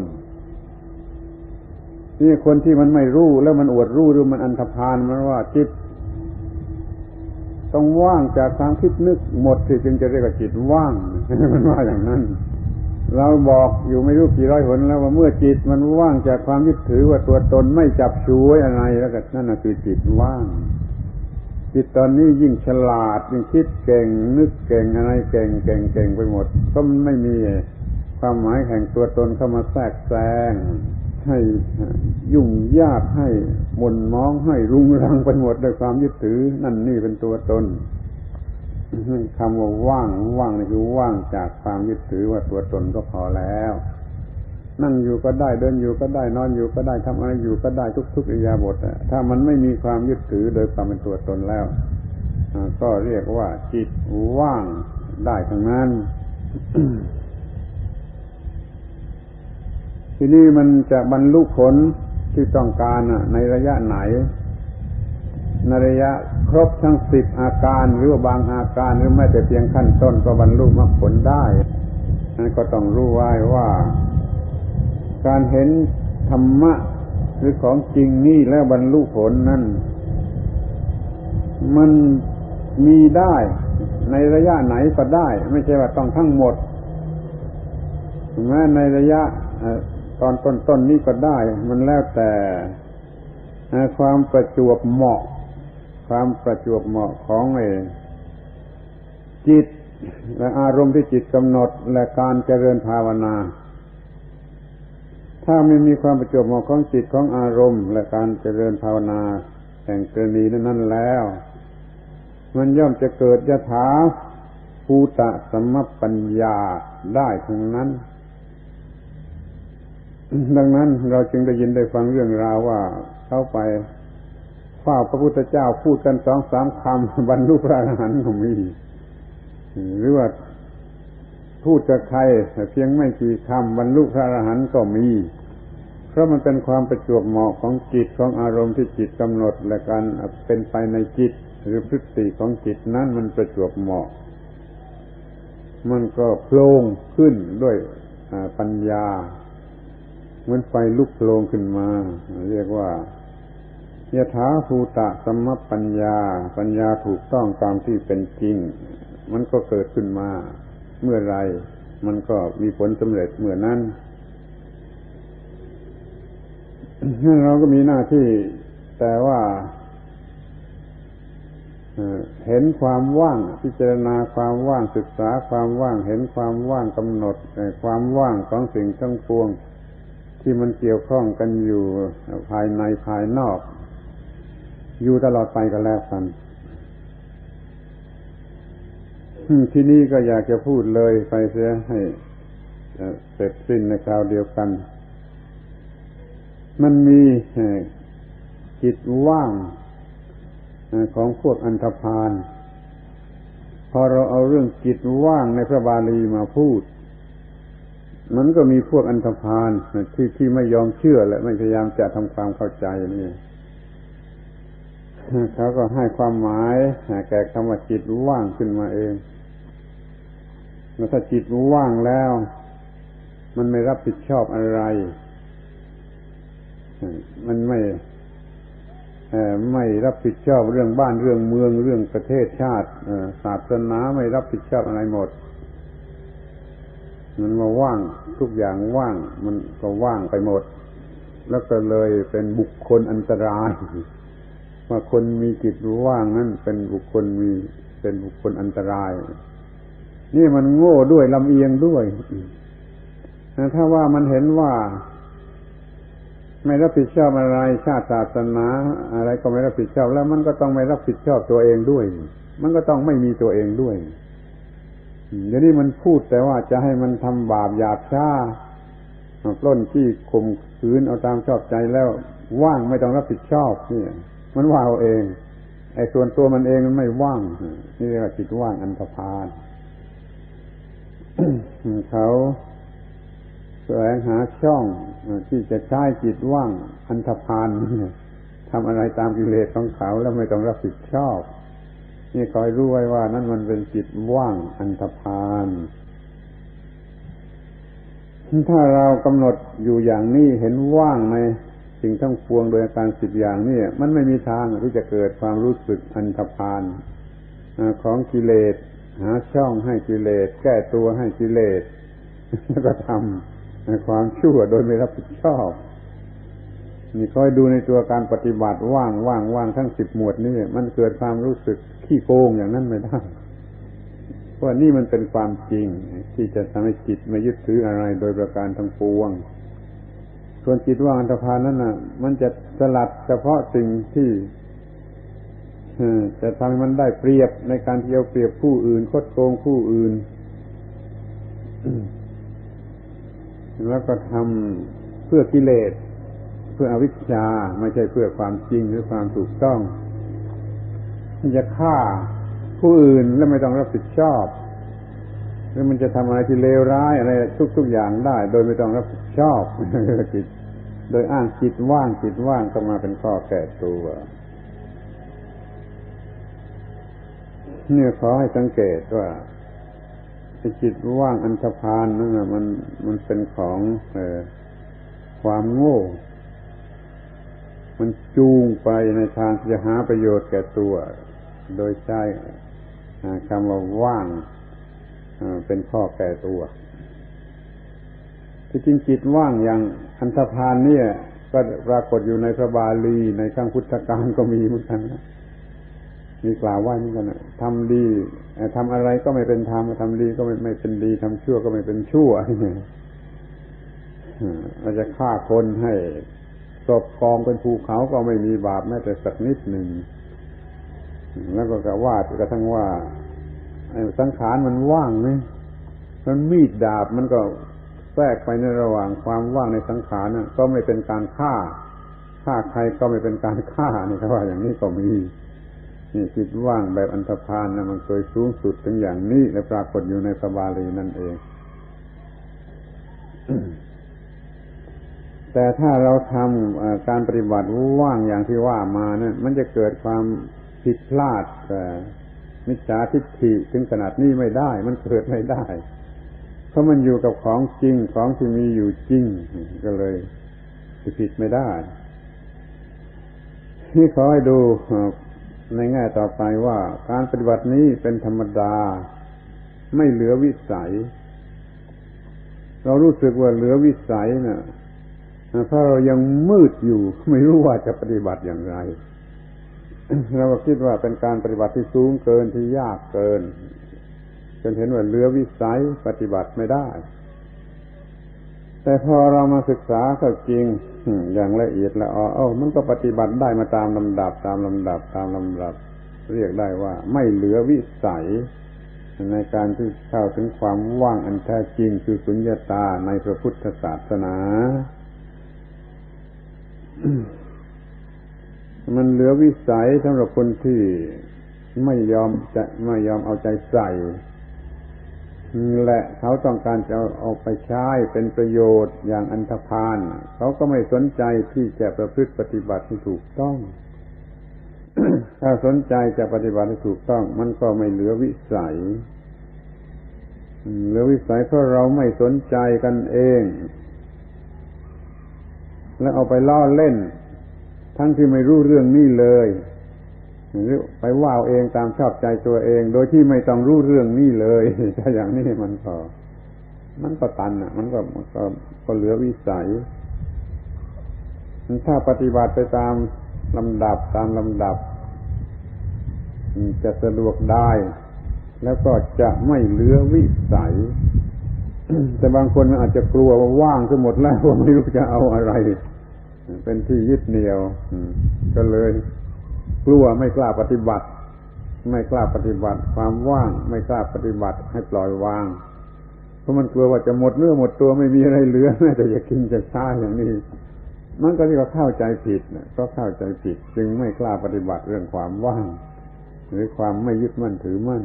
นี่คนที่มันไม่รู้แล้วมันอวดรู้หรือมันอันธพาลมันว่าจิตต้องว่างจากความคิดนึกหมดที่จึงจะเรียกว่าจิตว่างมันว่าอย่างนั้นเราบอกอยู่ไม่รู้กี่ร้อยหนแล้วว่าเมื่อจิตมันว่างจากความยึดถือว่าตัวตนไม่จับฉวยอะไรแล้วก็นั่นน่ะคือจิตว่างจิตตอนนี้ยิ่งฉลาดยิ่งคิดเก่งนึกเก่งอะไรเก่งไปหมดก็ไม่มีความหมายแห่งตัวตนเข้ามาแทรกแซงให้ยุ่งยากให้หม่นหมองให้รุงรังไปหมดด้วยความยึดถือนั่นนี่เป็นตัวตนคำว่าว่างนี่คือว่างจากความยึดถือว่าตัวตนก็พอแล้วนั่งอยู่ก็ได้เดินอยู่ก็ได้นอนอยู่ก็ได้ทำอะไรอยู่ก็ได้ทุกอิริยาบถถ้ามันไม่มีความยึดถือโดยความเป็นตัวตนแล้วก็เรียกว่าจิตว่างได้ทั้งนั้น ทีนี้มันจะบรรลุผลที่ต้องการในระยะไหนในระยะครบทั้ง10อาการหรือว่าบางอาการหรือแม้แต่เพียงขั้นต้นก็บรรลุมรรคผลได้นั้นก็ต้องรู้ไว้ว่าการเห็นธรรมะหรือของจริงนี่แล้วบรรลุผลนั้นมันมีได้ในระยะไหนก็ได้ไม่ใช่ว่าต้องทั้งหมดแม้ในระยะตอนต้นนี้ก็ได้มันแล้วแต่ความประจวบเหมาะของจิตและอารมณ์ที่จิตกำหนดและการเจริญภาวนาถ้าไม่มีความประจวบเหมาะของจิตของอารมณ์และการเจริญภาวนาแห่งกรณีนั้นแล้วมันย่อมจะเกิดยถาภูตสัมมัปปัญญาได้ทั้งนั้นดังนั้นเราจึงได้ยินได้ฟังเรื่องราวว่าเข้าไปเฝ้าพระพุทธเจ้าพูดกัน 2-3 คำบรรลุพระอรหันต์ก็มีหรือว่าพูดกับใครเพียงไม่กี่คำบรรลุพระอรหันต์ก็มีเพราะมันเป็นความประจวบเหมาะของจิตของอารมณ์ที่จิตกำหนดและการเป็นไปในจิตหรือพฤติของจิตนั้นมันประจวบเหมาะมันก็โผล่ขึ้นด้วยปัญญาเหมือนไฟลุกโผล่ขึ้นมาเรียกว่ายถาภูตสัมมัปปัญญาถูกต้องตามที่เป็นจริงมันก็เกิดขึ้นมาเมื่อไรมันก็มีผลสำเร็จเมื่อนั้นเราก็มีหน้าที่แต่ว่าเห็นความว่างพิจารณาความว่างศึกษาความว่างเห็นความว่างกำหนดความว่างของสิ่งทั้งปวงที่มันเกี่ยวข้องกันอยู่ภายในภายนอกอยู่ตลอดไปก็แล้วกันที่นี่ก็อยากจะพูดเลยไปเสียให้เสร็จสิ้นในคราวเดียวกันมันมีจิตว่างของพวกอันธพาลพอเราเอาเรื่องจิตว่างในพระบาลีมาพูดมันก็มีพวกอันธพาลที่ไม่ยอมเชื่อและไม่พยายามจะทำความเข้าใจนี่เขาก็ให้ความหมายแก่คำว่าจิตว่างขึ้นมาเองแล้วถ้าจิตว่างแล้วมันไม่รับผิดชอบอะไรมันไม่รับผิดชอบเรื่องบ้านเรื่องเมืองเรื่องประเทศชาติศาสนาไม่รับผิดชอบอะไรหมดมันมาว่างทุกอย่างว่างมันก็ว่างไปหมดแล้วก็เลยเป็นบุคคลอันตรายว่าคนมีจิตว่างนั้นเป็นบุคคลอันตรายนี่มันโง่ด้วยลำเอียงด้วยถ้าว่ามันเห็นว่าไม่รับผิดชอบอะไรชาติศาสนาอะไรก็ไม่รับผิดชอบแล้วมันก็ต้องไม่รับผิดชอบตัวเองด้วยมันก็ต้องไม่มีตัวเองด้วยเดี๋ยวนี้มันพูดแต่ว่าจะให้มันทำบาปหยาบช้าปล้นจี้ข่มขืนเอาตามชอบใจแล้วว่างไม่ต้องรับผิดชอบนี่มันว่าเอาเองไอ้ส่วนตัวมันเองมันไม่ว่างนี่เรียกว่าจิตว่างอันธพาล เขาแสวงหาช่องที่จะใช้จิตว่างอันธพาลทำอะไรตามกิเลสของเขาแล้วไม่ต้องรับผิดชอบนี่คอยรู้ไว้ว่านั่นมันเป็นจิตว่างอันธพาลถ้าเรากำหนดอยู่อย่างนี้เห็นว่างในสิ่งทั้งปวงโดยอาการ10อย่างนี่มันไม่มีทางที่จะเกิดความรู้สึกอันธพาลของกิเลสหาช่องให้กิเลสแก้ตัวให้กิเลสแล้วก็ทำความชั่วโดยไม่รับผิดชอบนี่คอยดูในตัวการปฏิบัติว่างทั้ง10หมวดนี้มันเกิดความรู้สึกขี้โกงอย่างนั้นไม่ได้เพราะนี่มันเป็นความจริงที่จะทำให้จิตไม่ยึดถืออะไรโดยประการทั้งปวงส่วนจิตว่างอันธพาลนั้นน่ะมันจะสลัดเฉพาะสิ่งที่จะทำให้มันได้เปรียบในการที่เอาเปรียบผู้อื่นคดโกงผู้อื่นแล้วก็ทำเพื่อกิเลสเพื่ออวิชชาไม่ใช่เพื่อความจริงหรือความถูกต้องจะฆ่าผู้อื่นแล้วไม่ต้องรับผิดชอบหรือมันจะทำอะไรที่เลวร้ายอะไรทุกอย่างได้โดยไม่ต้องรับผิดชอบจิตโดยอ้างจิตว่างก็มาเป็นข้อแก่ตัวเนี่ยขอให้สังเกตว่าจิตว่างอันธพาลนั่นน่ะมันเป็นของความโง่มันจูงไปในทางที่จะหาประโยชน์แก่ตัวโดยใช้คำว่าว่างเป็นข้อแก่ตัวที่จริงจิตว่างอย่างอันธพาลเนี่ยก็ปรากฏอยู่ในพระบาลีในครั้งพุทธกาลก็มีเหมือนกันนะมีกล่าวไว้เหมือนกันทำดีทำอะไรก็ไม่เป็นธรรมทำดีก็ไม่เป็นดีทำชั่วก็ไม่เป็นชั่วเราจะฆ่าคนให้ศพกองเป็นภูเขาก็ไม่มีบาปแม้แต่สักนิดหนึ่งแล้วก็กระทั่งว่าสังขารมันว่างนี่มันมีดดาบมันก็แทรกไปในระหว่างความว่างในสังขารน่ะก็ไม่เป็นการฆ่าใครก็ไม่เป็นการฆ่านี่เขาว่าอย่างนี้ก็มีนี่จิตว่างแบบอันธพาลนะมันเคยสูงสุดถึงอย่างนี้และปรากฏอยู่ในพระบาลีนั่นเอง แต่ถ้าเราทำการปฏิบัติว่างอย่างที่ว่ามาเนี่ยมันจะเกิดความผิดพลาดมิจฉาทิฏฐิถึงขนาดนี้ไม่ได้มันเกิดไม่ได้เพราะมันอยู่กับของจริงของที่มีอยู่จริงก็เลยผิดไม่ได้ที่ขอให้ดูในแง่ต่อไปว่าการปฏิบัตินี้เป็นธรรมดาไม่เหลือวิสัยเรารู้สึกว่าเหลือวิสัยนะเพราะเรายังมืดอยู่ไม่รู้ว่าจะปฏิบัติอย่างไรเราก็คิดว่าเป็นการปฏิบัติที่สูงเกินที่ยากเกินจนเห็นว่าเหลือวิสัยปฏิบัติไม่ได้แต่พอเรามาศึกษาเข้าจริงอย่างละเอียดแล้วมันก็ปฏิบัติได้มาตามลำดับเรียกได้ว่าไม่เหลือวิสัยในการที่เข้าถึงความว่างอันแท้จริงคือสุญญตาในพระพุทธศาสนามันเหลือวิสัยสำหรับคนที่ไม่ยอมเอาใจใส่และเขาต้องการจะเอาไปใช้เป็นประโยชน์อย่างอันธพาลเขาก็ไม่สนใจที่จะประพฤติปฏิบัติให้ถูกต้อง ถ้าสนใจจะปฏิบัติให้ถูกต้องมันก็ไม่เหลือวิสัยเหลือวิสัยเพราะเราไม่สนใจกันเองแล้วเอาไปล้อเล่นทั้งที่ไม่รู้เรื่องนี้เลยหรือไปว่าวเองตามชอบใจตัวเองโดยที่ไม่ต้องรู้เรื่องนี้เลยถ้าอย่างนี้มันก็ตันมันก็เหลือวิสัยถ้าปฏิบัติไปตามลำดับจะสะดวกได้แล้วก็จะไม่เหลือวิสัย แต่บางคนอาจจะกลัวว่าว่างทั้งหมดแล้วว่าไม่รู้จะเอาอะไรเป็นที่ยึดเหนี่ยวก็เลยกลัวไม่กล้าปฏิบัติความว่างไม่กล้าปฏิบัติให้ปล่อยวางเพราะมันกลัวว่าจะหมดเนื้อหมดตัวไม่มีอะไรเหลือแม้แต่จะกินจะใช้อย่างนี้มันก็เรียกว่าเข้าใจผิดก็เข้าใจผิดจึงไม่กล้าปฏิบัติเรื่องความว่างหรือความไม่ยึดมั่นถือมั่น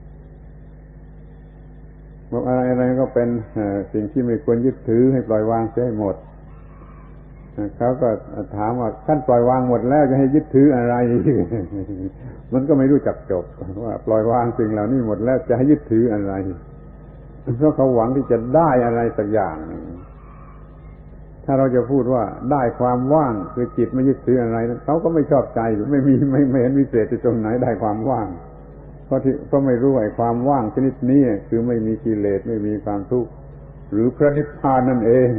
บอกอะไรก็เป็นสิ่งที่ไม่ควรยึดถือให้ปล่อยวางเสียให้หมดเขาก็ถามว่าขั้นปล่อยวางหมดแล้วจะให้ยึดถืออะไร มันก็ไม่รู้จักจบว่าปล่อยวางสิ่งเหล่านี้หมดแล้วจะให้ยึดถืออะไรเพราะเขาหวังที่จะได้อะไรสักอย่างถ้าเราจะพูดว่าได้ความว่างคือจิตไม่ยึดถืออะไรนั้นเขาก็ไม่ชอบใจไม่เห็นวิเศษที่ตรงไหนได้ความว่างเพราะไม่รู้ไอ้ความว่างชนิดนี้คือไม่มีกิเลสไม่มีความทุกข์หรือพระนิพพานนั่นเอง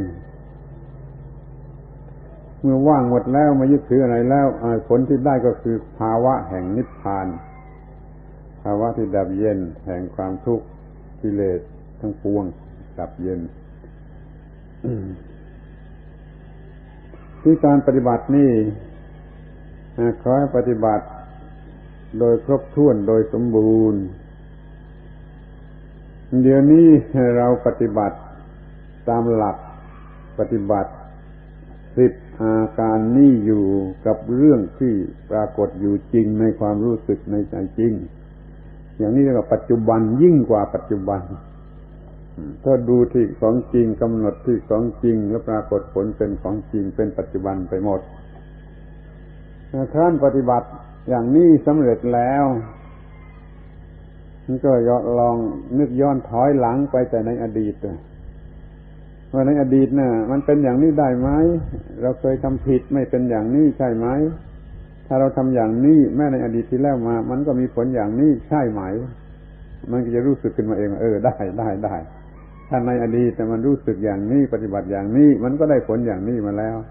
เมื่อว่างหมดแล้วไม่ยึดถืออะไรแล้วผลที่ได้ก็คือภาวะแห่งนิพพานภาวะที่ดับเย็นแห่งความทุกข์กิเลสทั้งปวงดับเย็นที่การปฏิบัตินี่ขอให้ปฏิบัติโดยครบถ้วนโดยสมบูรณ์เดี๋ยวนี้เราปฏิบัติตามหลักปฏิบัติ10อาการนี้อยู่กับเรื่องที่ปรากฏอยู่จริงในความรู้สึกในใจจริงอย่างนี้เรียกว่าปัจจุบันยิ่งกว่าปัจจุบันถ้าดูที่ของจริงกำหนดที่ของจริงแล้วปรากฏผลเป็นของจริงเป็นปัจจุบันไปหมดท่านปฏิบัติอย่างนี้สำเร็จแล้วมันก็ลองนึกย้อนถอยหลังไปแต่ในอดีตว่าในอดีตน่ะมันเป็นอย่างนี้ได้ไหมเราเคยทำผิดไม่เป็นอย่างนี้ใช่ไหมถ้าเราทำอย่างนี้แม้ในอดีตที่แล้วมามันก็มีผลอย่างนี้ใช่ไหมมันก็จะรู้สึกขึ้นมาเองได้ถ้าในอดีตแต่มันรู้สึกอย่างนี้ปฏิบัติอย่างนี้มันก็ได้ผลอย่างนี้มาแล้ว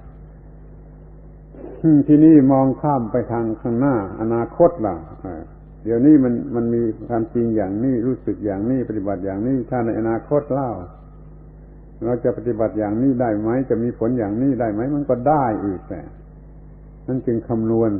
ที่นี่มองข้ามไปทางข้างหน้าอนาคตล่ะเดี๋ยวนี้มันมีความจริงอย่างนี้รู้สึกอย่างนี้ปฏิบัติอย่างนี้ถ้าในอนาคตเล่าเราจะปฏิบัติอย่างนี้ได้ไหมจะมีผลอย่างนี้ได้ไหมมันก็ได้อีกแต่นั่นจึงคำนวณ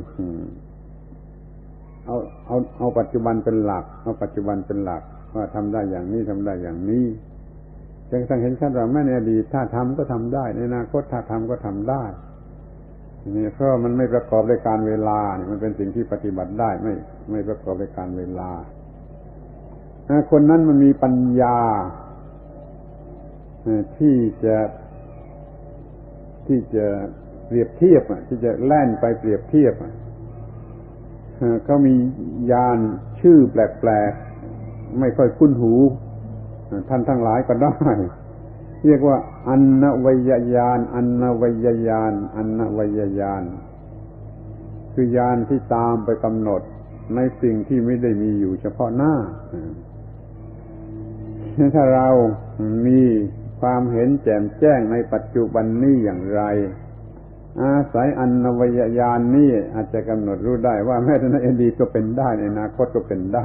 เอาปัจจุบันเป็นหลักว่าทำได้อย่างนี้ทำได้อย่างนี้จนกระทั่งเห็นชัดว่าแม้ในอดีตถ้าทำก็ทำได้ในอนาคตถ้าทำก็ทำได้นี่เพราะมันไม่ประกอบด้วยการเวลานี่มันเป็นสิ่งที่ปฏิบัติได้ไม่ประกอบด้วยการเวลาคนนั้นมันมีปัญญาที่จะเปรียบเทียบที่จะแล่นไปเปรียบเทียบเขามีญาณชื่อแปลกๆไม่ค่อยคุ้นหูท่านทั้งหลายก็ได้เรียกว่าอันนวัยญาณคือญาณที่ตามไปกำหนดในสิ่งที่ไม่ได้มีอยู่เฉพาะหน้าถ้าเรามีคความเห็นแจ่มแจ้งในปัจจุบันนี้อย่างไรอาศัยอันวายญาณนี้อาจจะกำหนดรู้ได้ว่าแม้ในอดีตก็เป็นได้ในอนาคตก็เป็นได้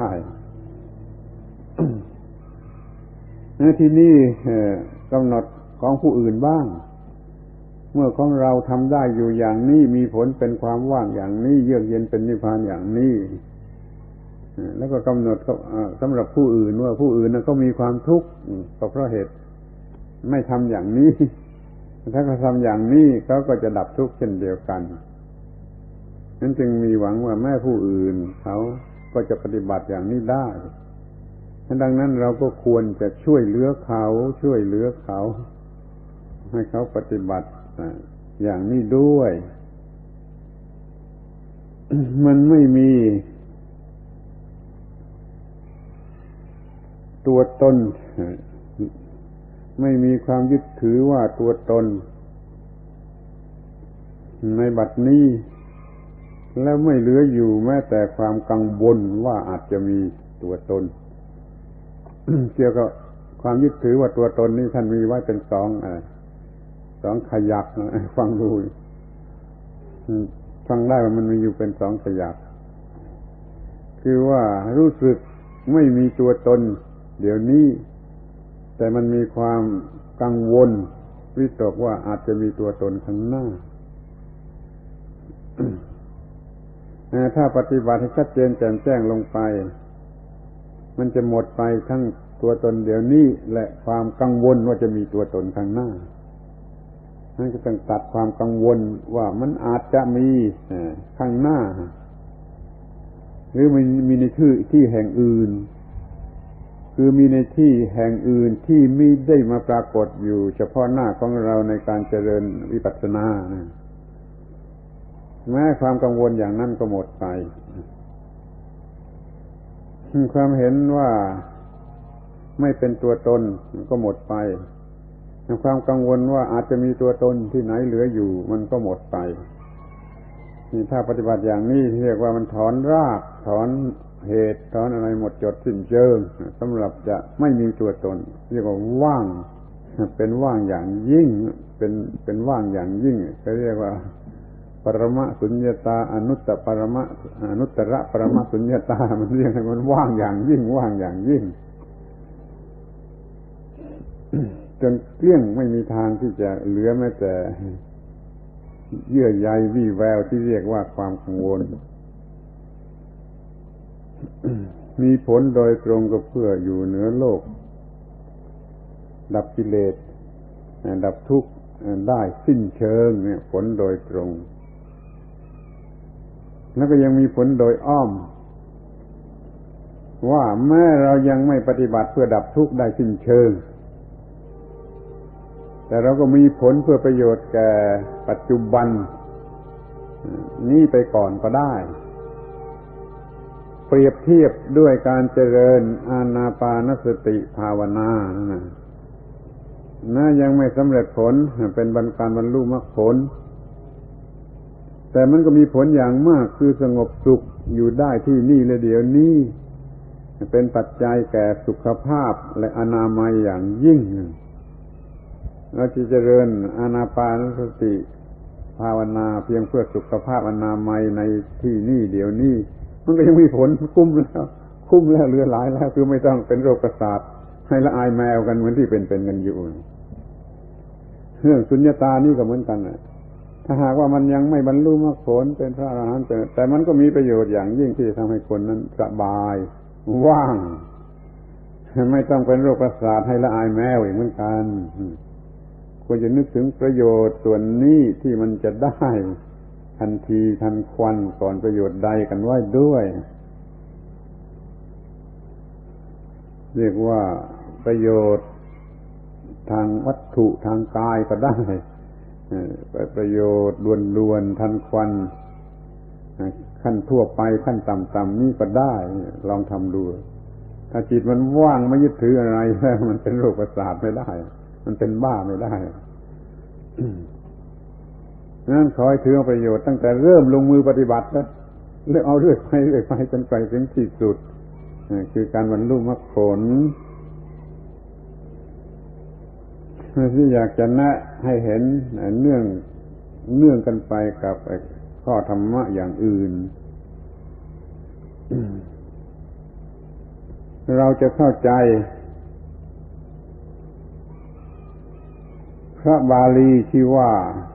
ที่นี่กำหนดของผู้อื่นบ้างเมื่อของเราทำได้อยู่อย่างนี้มีผลเป็นความว่างอย่างนี้เยือกเย็นเป็นนิพพานอย่างนี้แล้วก็กำหนดสำหรับผู้อื่นว่าผู้อื่นนั้นก็มีความทุกข์ก็เพราะเหตุไม่ทำอย่างนี้ถ้าเขาทำอย่างนี้เขาก็จะดับทุกข์เช่นเดียวกันนั้นจึงมีหวังว่าแม้ผู้อื่นเขาก็จะปฏิบัติอย่างนี้ได้ดังนั้นเราก็ควรจะช่วยเหลือเขาให้เขาปฏิบัติอย่างนี้ด้วย มันไม่มีตัวตนไม่มีความยึดถือว่าตัวตนในบัดนี้แล้วไม่เหลืออยู่แม้แต่ความกังวลว่าอาจจะมีตัวตน เกี่ยวกับความยึดถือว่าตัวตนนี่ท่านมีไว้เป็นสองขยักฟังดูฟังได้ว่ามันมีอยู่เป็นสองขยักคือว่ารู้สึกไม่มีตัวตนเดี๋ยวนี้แต่มันมีความกังวลวิตกว่าอาจจะมีตัวตนข้างหน้า ถ้าปฏิบัติให้ชัดเจนแจ่มแจ้งลงไปมันจะหมดไปทั้งตัวตนเดี๋ยวนี้และความกังวลว่าจะมีตัวตนข้างหน้านั่นก็ต้องตัดความกังวลว่ามันอาจจะมีข้างหน้าหรือมีในที่แห่งอื่นคือมีในที่แห่งอื่นที่ไม่ได้มาปรากฏอยู่เฉพาะหน้าของเราในการเจริญวิปัสสนาแม้ความกังวลอย่างนั้นก็หมดไปความเห็นว่าไม่เป็นตัวตนก็หมดไปความกังวลว่าอาจจะมีตัวตนที่ไหนเหลืออยู่มันก็หมดไปนี่ถ้าปฏิบัติอย่างนี้เรียกว่ามันถอนรากถอนเหตุถอนอะไรหมดจดสิ้นเชิงสำหรับจะไม่มีตัวตนเรียกว่าว่างเป็นว่างอย่างยิ่งเป็นว่างอย่างยิ่งเขาเรียกว่าปรมสุญญตาอนุตตระปรมสุญญตามันเรียกให้มันว่างอย่างยิ่งว่างอย่างยิ่งจนเกลี้ยงไม่มีทางที่จะเหลือแม้แต่เยื่อใยวี่แววที่เรียกว่าความกังวล มีผลโดยตรงก็เพื่ออยู่เหนือโลกดับกิเลสดับทุกข์ได้สิ้นเชิงเนี่ยผลโดยตรงแล้วก็ยังมีผลโดยอ้อมว่าแม้เรายังไม่ปฏิบัติเพื่อดับทุกข์ได้สิ้นเชิงแต่เราก็มีผลเพื่อประโยชน์แก่ปัจจุบันนี้ไปก่อนก็ได้เปรียบเทียบด้วยการเจริญอานาปานสติภาวนานะยังไม่สำเร็จผลเป็นการบรรลุมรรคผลแต่มันก็มีผลอย่างมากคือสงบสุขอยู่ได้ที่นี่และเดี๋ยวนี้เป็นปัจจัยแก่สุขภาพและอนามัยอย่างยิ่งเราจะเจริญอานาปานสติภาวนาเพียงเพื่อสุขภาพอนามัยในที่นี่เดี๋ยวนี้มันก็ยังมีผลคุ้มแล้วเหลือหลายแล้วคือไม่ต้องเป็นโรคประสาทให้ละอายแมวกันเหมือนที่เป็นกันอยู่เรื่องสุญญตานี่ก็เหมือนกันถ้าหากว่ามันยังไม่บรรลุมรรคผลเป็นพระอรหันต์แต่มันก็มีประโยชน์อย่างยิ่งที่จะทำให้คนนั้นสบายว่างไม่ต้องเป็นโรคประสาทให้ละอายแมวอีกเหมือนกันควรจะนึกถึงประโยชน์ส่วนนี้ที่มันจะได้ทันทีทันควันก่อนประโยชน์ใดกันไว้ด้วยเรียกว่าประโยชน์ทางวัตถุทางกายก็ได้ประโยชน์ด่วนๆทันควันขั้นทั่วไปขั้นต่ำๆนี่ก็ได้ลองทำดูถ้าจิตมันว่างไม่ยึดถืออะไรแล้วมันเป็นโรคประสาทไม่ได้มันเป็นบ้าไม่ได้นั้นขอให้ถือประโยชน์ตั้งแต่เริ่มลงมือปฏิบัติแล้วเอาเรื่อยไปจนไปถึงที่สุดคือการบรรลุมรรคผลที่อยากจะแนะให้เห็นเนื่องกันไปกับข้อธรรมะอย่างอื่น เราจะเข้าใจพระบาลีที่ว่า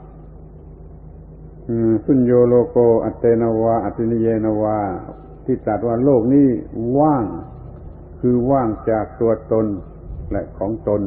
สุญโญโลโกอัตเตนวาอัตตินิเยนวาที่ตรัสว่าโลกนี้ว่างคือว่างจากตัวตนและของตน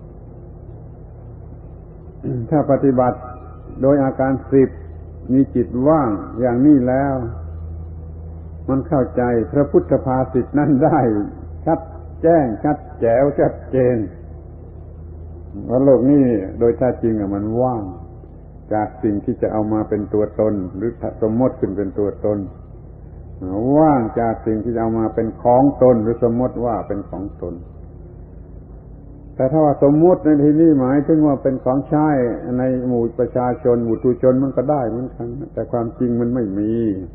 ถ้าปฏิบัติโดยอาการ10มีจิตว่างอย่างนี้แล้วมันเข้าใจพระพุทธภาษิตนั้นได้ชัดแจ้งชัดแจ๋วชัดเจนว่าโลกนี้โดยแท้จริงมันว่างจากสิ่งที่จะเอามาเป็นตัวตนหรือสมมติขึ้นเป็นตัวตนว่างจากสิ่งที่จะเอามาเป็นของตนหรือสมมติว่าเป็นของตนแต่ถ้าว่าสมมุติในที่นี้หมายถึงว่าเป็นของใช้ในหมู่ประชาชนหมู่ทุชนมันก็ได้เหมือนกันแต่ความจริงมันไม่มี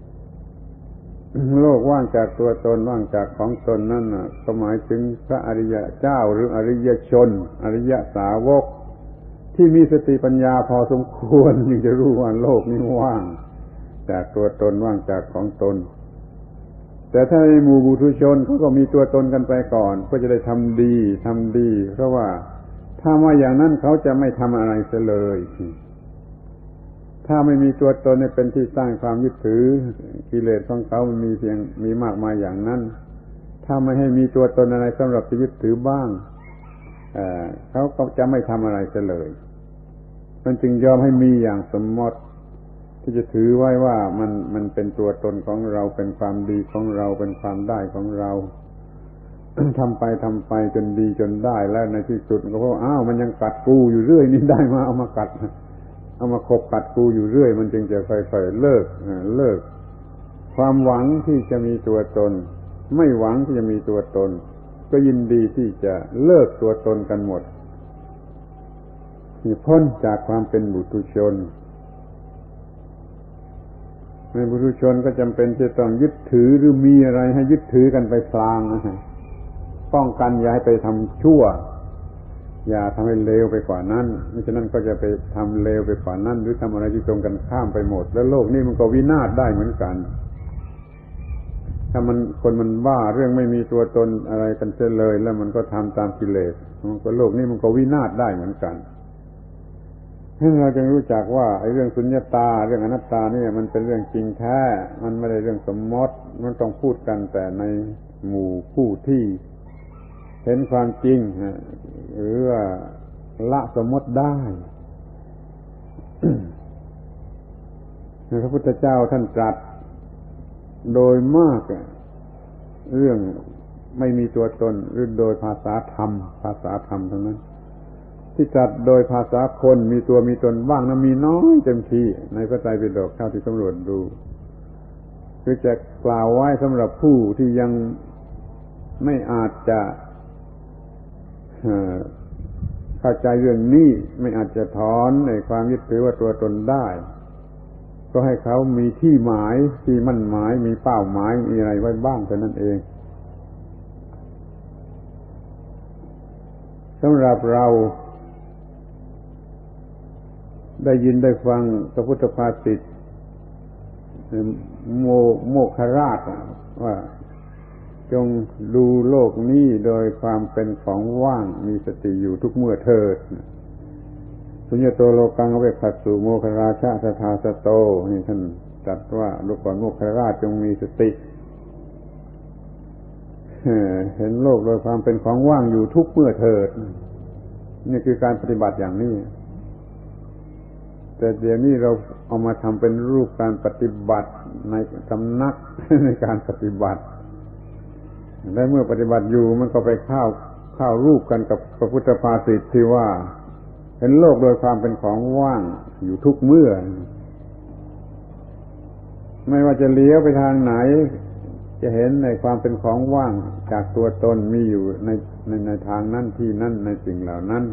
โลกว่างจากตัวตนว่างจากของตนนั่นน่ะก็หมายถึงพระอริยเจ้าหรืออริยชนอริยสาวกที่มีสติปัญญาพอสมควรจึงจะรู้ว่าโลกนี้ว่างจากตัวตนว่างจากของตนแต่ถ้าในหมู่บุตุชนเขาก็มีตัวตนกันไปก่อนเพื่อจะได้ทำดีเพราะว่าถ้ามาอย่างนั้นเขาจะไม่ทำอะไรเสียเลยถ้าไม่มีตัวตนเป็นที่สร้างความยึดถือกิเลสของเขามันมีมากมายอย่างนั้นถ้าไม่ให้มีตัวตนอะไรสำหรับจะยึดถือบ้างเขาก็จะไม่ทำอะไรเสียเลยมันจึงยอมให้มีอย่างสมมติที่จะถือไว้ว่ามันเป็นตัวตนของเราเป็นความดีของเราเป็นความได้ของเรา ทำไปจนดีจนได้แล้วในที่สุดก็เพราะมันยังกัดกูอยู่เรื่อยนี่ได้มาเอามากัดเอามาขบกัดกูอยู่เรื่อยมันจึงจะค่อยๆเลิกความหวังที่จะมีตัวตนไม่หวังที่จะมีตัวตนก็ยินดีที่จะเลิกตัวตนกันหมดพ้นจากความเป็นบุตุชนในบุตุชนก็จำเป็นจะต้องยึดถือหรือมีอะไรให้ยึดถือกันไปพลางป้องกันอย่าให้ไปทำชั่วอย่าทำให้เลวไปกว่านั้นมิฉะนั้นก็จะไปทำเลวไปกว่านั้นหรือทำอะไรที่ตรงกันข้ามไปหมดแล้วโลกนี้มันก็วินาศได้เหมือนกันถ้าคนมันบ้าเรื่องไม่มีตัวตนอะไรกันเสียเลยแล้วมันก็ทำตามกิเลสมันก็โลกนี้มันก็วินาศได้เหมือนกันให้เราจึงรู้จักว่าไอ้เรื่องสุญญตาเรื่องอนัตตานี่มันเป็นเรื่องจริงแท้มันไม่ได้เรื่องสมมติมันต้องพูดกันแต่ในหมู่ผู้ที่เห็นความจริงหรือว่าละสมมติได้ พระพุทธเจ้าท่านตรัสโดยมากเรื่องไม่มีตัวตนหรือโดยภาษาธรรมทั้งนั้นที่ตรัสโดยภาษาคนมีตัวมีตนบ้างนะมีน้อยเต็มทีในพระไตรปิฎกเท่าที่สำรวจดูคือจะกล่าวไว้สำหรับผู้ที่ยังไม่อาจจะเข้าใจเรื่องนี้ไม่อาจจะถอนในความยึดถือว่าตัวตนได้ก็ให้เขามีที่หมายที่มั่นหมายมีเป้าหมายมีอะไรไว้บ้างเท่านั้นเองสำหรับเราได้ยินได้ฟังพระพุทธภาษิตโมคคราชว่าจงดูโลกนี้โดยความเป็นของว่างมีสติอยู่ทุกเมื่อเถิดสุญญโตโลกังอเวคัสสุโมคคราชะสทาสโตนี่ท่านตรัสว่าลูกก่อนโมคคราชจงมีสติเห็นโลกโดยความเป็นของว่างอยู่ทุกเมื่อเถิดนี่คือการปฏิบัติอย่างนี้แต่เดี๋ยวนี้เราเอามาทำเป็นรูปการปฏิบัติในสำนักในการปฏิบัติและเมื่อปฏิบัติอยู่มันก็ไปเข้ารูปกันกับพระพุทธภาษิตที่ว่าเห็นโลกโดยความเป็นของว่างอยู่ทุกเมื่อไม่ว่าจะเลี้ยวไปทางไหนจะเห็นในความเป็นของว่างจากตัวตนมีอยู่ในทางนั้นที่นั่นในสิ่งเหล่านั้น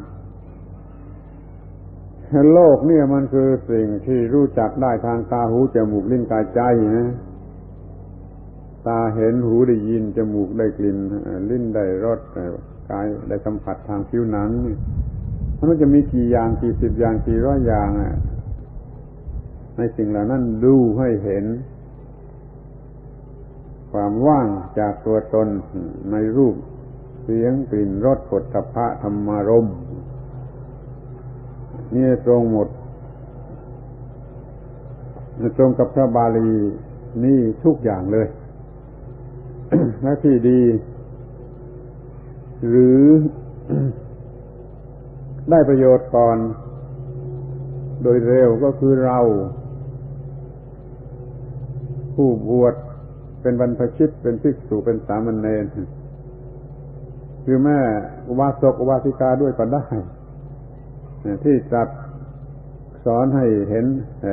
โลกเนี่ยมันคือสิ่งที่รู้จักได้ทางตาหูจมูกลิ้นกายใจนะตาเห็นหูได้ยินจมูกได้กลิ่นลิ้นได้รสกายได้สัมผัสทางผิวหนังมันจะมีกี่อย่างกี่สิบอย่างกี่ร้อยอย่างในสิ่งเหล่านั้นดูให้เห็นความว่างจากตัวตนในรูปเสียงกลิ่นรสโผฏฐัพพะธรรมารมณ์นี่ตรงหมดตรงกับพระบาลีนี่ทุกอย่างเลย และที่ดีหรือ ได้ประโยชน์ก่อนโดยเร็วก็คือเราผู้บวชเป็นบรรพชิตเป็นภิกษุเป็นสามเณรคือแม่อุบาสกอุบาสิกาด้วยก็ได้ที่ตรัสสอนให้เห็น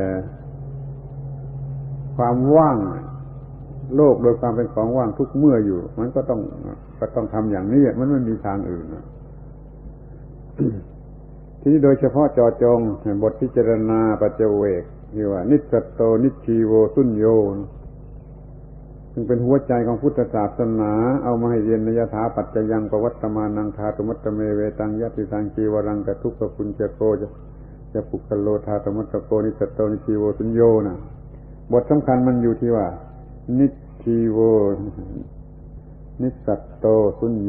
ความว่างโลกโดยความเป็นของว่างทุกเมื่ออยู่มันก็ต้องทำอย่างนี้มันไม่มีทางอื่น ทีนี้โดยเฉพาะเจาะจงบทพิจารณาปัจเจเวกที่ว่านิสสัตโตนิชชีโวสุญโยซึ่งเป็นหัวใจของพุทธศาสนาเอามาให้เรียนในยถาปัจจยังปวัตตมานังธาตุมัตตเมเวตังยติสังจีวรังกทุกขปุญจโกจะปุกโลธาตุมัตตโกนิสสัตโตนิชชีโวสุญโยนะบทสำคัญมันอยู่ที่ว่านิชชีโวนิสสัตโตสุญโย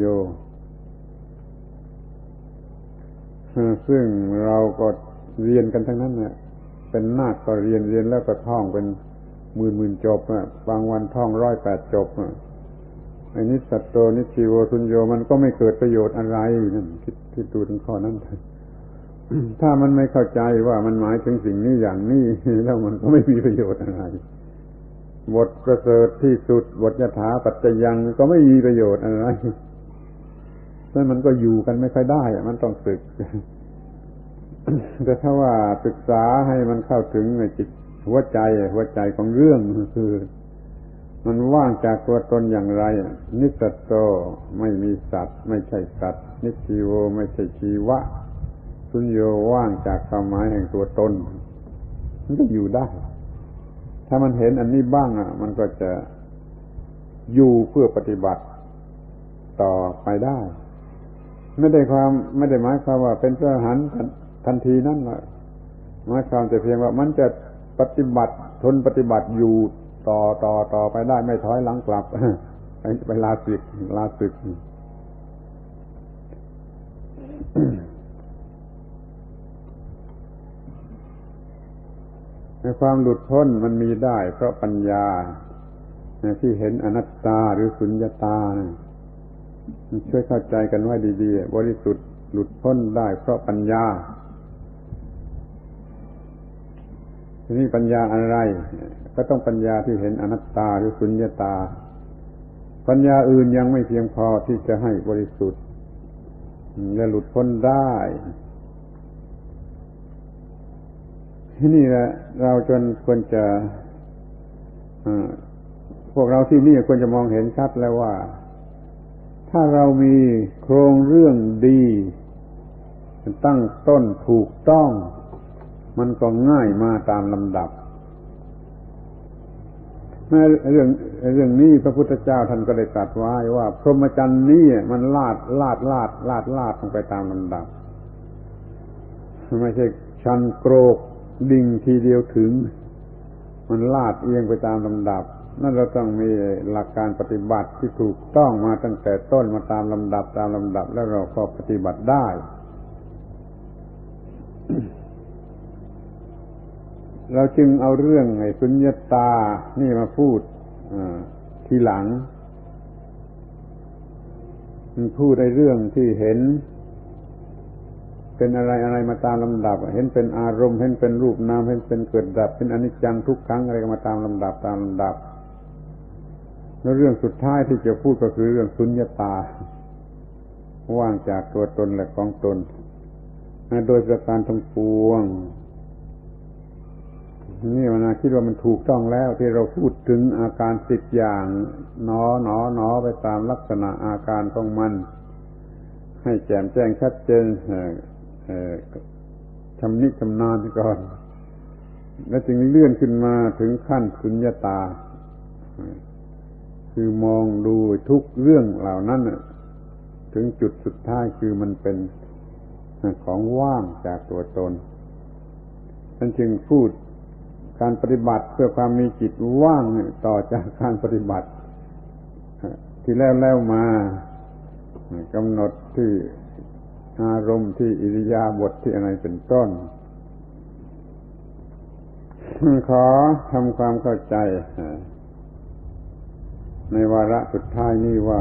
ซึ่งเราก็เรียนกันทั้งนั้นเนี่ยเป็นนาคก็เรียนแล้วก็ท่องเป็นหมื่นจบบางวันท่อง108จบไอ้นิสสัตโตนิชีโวสุญโยมันก็ไม่เกิดประโยชน์อะไรนั่นคิดดูถึงข้อนั้น ถ้ามันไม่เข้าใจว่ามันหมายถึงสิ่งนี้อย่างนี้แล้วมันก็ไม่มีประโยชน์อะไรบทประเสริฐที่สุดบทยถาปัจจยังก็ไม่มีประโยชน์อะไรแล้วมันก็อยู่กันไม่ค่อยได้มันต้องศึก แต่ถ้าว่าศึกษาให้มันเข้าถึงในจิตหัวใจของเรื่องคือมันว่างจากตัวตนอย่างไรนิสสัตโตไม่มีสัตว์ไม่ใช่สัตว์นิชีโวไม่ใช่ชีวะสุญโยว่างจากความหมายแห่งตัวตนมันก็อยู่ได้ถ้ามันเห็นอันนี้บ้างมันก็จะอยู่เพื่อปฏิบัติต่อไปได้ไม่ได้หมายความว่าเป็นพระอรหันต์ทันทีนั่นแหละหมายความแต่เพียงว่ามันจะปฏิบัติทนปฏิบัติอยู่ต่อไปได้ไม่ถอยหลังกลับ ไปลาศึก ในความหลุดพ้นมันมีได้เพราะปัญญาที่เห็นอนัตตาหรือสุญญตาช่วยเข้าใจกันไว้ดีๆบริสุทธิ์หลุดพ้นได้เพราะปัญญาทีนี้ปัญญาอะไรก็ต้องปัญญาที่เห็นอนัตตาหรือสุญญตาปัญญาอื่นยังไม่เพียงพอที่จะให้บริสุทธิ์และหลุดพ้นได้ที่นี่แหละเราจนควรจะพวกเราที่นี่ควรจะมองเห็นชัดแล้วว่าถ้าเรามีโครงเรื่องดีตั้งต้นถูกต้องมันก็ง่ายมาตามลำดับในเรื่องนี้พระพุทธเจ้าท่านก็ได้ตรัสไว้ว่าพรหมจรรย์นี้มันลาดลงไปตามลำดับไม่ใช่ชันโกรกดิ่งทีเดียวถึงมันลาดเอียงไปตามลำดับนั่นเราต้องมีหลักการปฏิบัติที่ถูกต้องมาตั้งแต่ต้นมาตามลำดับแล้วเราก็ปฏิบัติได้ เราจึงเอาเรื่องไอ้สุญญตานี่มาพูดทีหลังพูดในเรื่องที่เห็นเป็นอะไรมาตามลำดับเห็นเป็นอารมณ์เห็นเป็นรูปนามเห็นเป็นเกิดดับเป็นอนิจจังทุกขังอะไรก็มาตามลำดับแล้วเรื่องสุดท้ายที่จะพูดก็คือเรื่องสุญญตาว่างจากตัวตนและของตนโดยประการทั้งปวงนี่มันคิดว่ามันถูกต้องแล้วที่เราพูดถึงอาการ10อย่างหนอไปตามลักษณะอาการของมันให้แจ่มแจ้งชัดเจนชำนาญก่อนแล้วจึงเลื่อนขึ้นมาถึงขั้นสุญญตาคือมองดูทุกเรื่องเหล่านั้นถึงจุดสุดท้ายคือมันเป็นของว่างจากตัวตนท่านจึงพูดการปฏิบัติเพื่อความมีจิตว่างต่อจากการปฏิบัติที่แล้วมากำหนดที่อารมณ์ที่อิริยาบถที่อะไรเป็นต้นขอทำความเข้าใจในวาระสุดท้ายนี้ว่า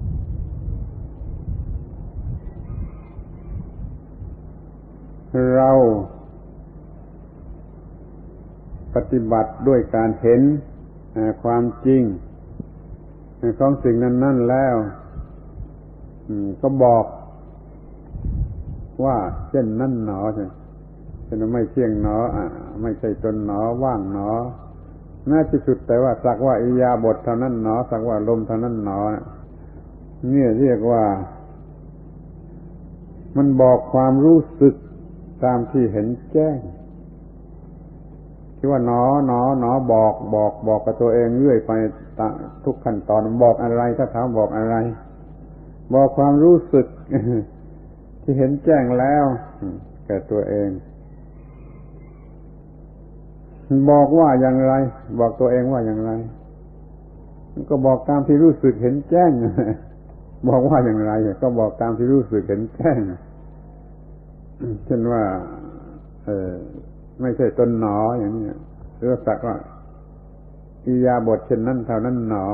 เราปฏิบัติด้วยการเห็นความจริงของสิ่งนั้นแล้วก็บอกว่าเช่นนั้นหนอเช่นไม่เที่ยงหนอไม่ใช่ตนหนอว่างหนอแม้ที่สุดแต่ว่าสักว่าอิริยาบถเท่านั้นหนอสักว่าลมเท่านั้นหนอเนี่ยเรียกว่ามันบอกความรู้สึกตามที่เห็นแจ้งที่ว่าหนอบอกกับตัวเองเรื่อยไปทุกขั้นตอนบอกอะไรถ้าถามบอกอะไรบอกความรู้สึกที่เห็นแจ้งแล้วแก่ตัวเองบอกว่าอย่างไรบอกตัวเองว่าอย่างไรก็บอกตามที่รู้สึกเห็นแจ้งบอกว่าอย่างไรก็บอกตามที่รู้สึกเห็นแจ้งเช่นว่าไม่ใช่ตนหนออย่างนี้หรือสักว่าอิริยาบถเช่นนั้นเท่านั้นหนอ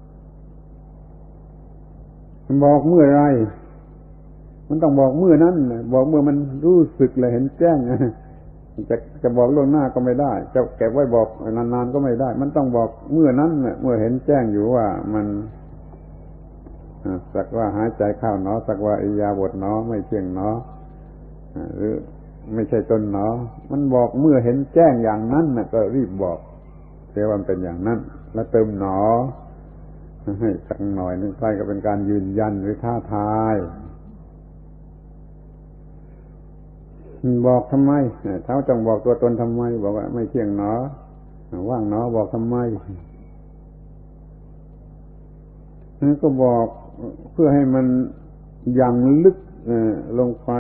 บอกเมื่อไรมันต้องบอกเมื่อนั้นบอกเมื่อมันรู้สึกและเห็นแจ้งจะบอกล่วงหน้าก็ไม่ได้จะเก็บไว้บอกนานๆก็ไม่ได้มันต้องบอกเมื่อนั้นเมื่อเห็นแจ้งอยู่ว่ามันสักว่าหายใจเข้าหนอสักว่าอิริยาบถหนอไม่เที่ยงหนอหรือไม่ใช่ตนหนอมันบอกเมื่อเห็นแจ้งอย่างนั้นก็รีบบอกเสียว่ามันเป็นอย่างนั้นแล้วเติมหนอให้สักหน่อยนึงใกล้ก็เป็นการยืนยันหรือท้าทายบอกทำไมเท้าจงบอกตัวตนทำไมบอกว่าไม่เที่ยงหนอว่างหนอบอกทำไมนั่นก็บอกเพื่อให้มันยังลึกลงไป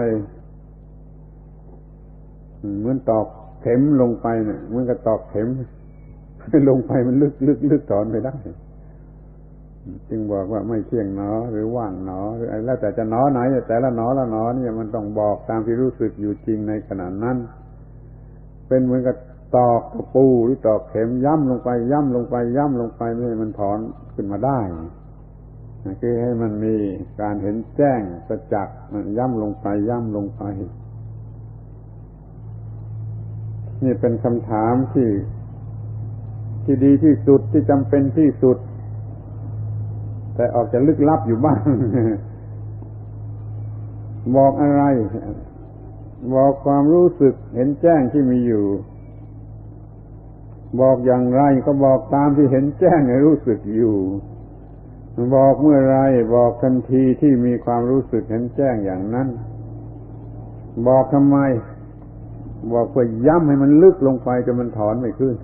เหมือนตอกเข็มลงไปเนี่ยเหมือนกับตอกเข็มลงไปมันลึกถอนไปได้จึงบอกว่าไม่เที่ยงหนอหรือว่างหนอหรืออะไรแล้วแต่จะหนอไหนแต่ละหนอเนี่ยมันต้องบอกตามที่รู้สึกอยู่จริงในขณะนั้นเป็นเหมือนกับตอกตะปูหรือตอกเข็มย่ำลงไปไม่ให้มันถอนขึ้นมาได้คือให้มันมีการเห็นแจ้งประจักษ์มันย่ำลงไปนี่เป็นคำถามที่ดีที่สุดที่จำเป็นที่สุดแต่ออกจะลึกลับอยู่บ้างบอกอะไรบอกความรู้สึกเห็นแจ้งที่มีอยู่บอกอย่างไรก็บอกตามที่เห็นแจ้งให้รู้สึกอยู่บอกเมื่อไรบอกทันทีที่มีความรู้สึกเห็นแจ้งอย่างนั้นบอกทำไมบอกเพื่อย้ำให้มันลึกลงไปจนมันถอนไม่ขึ้น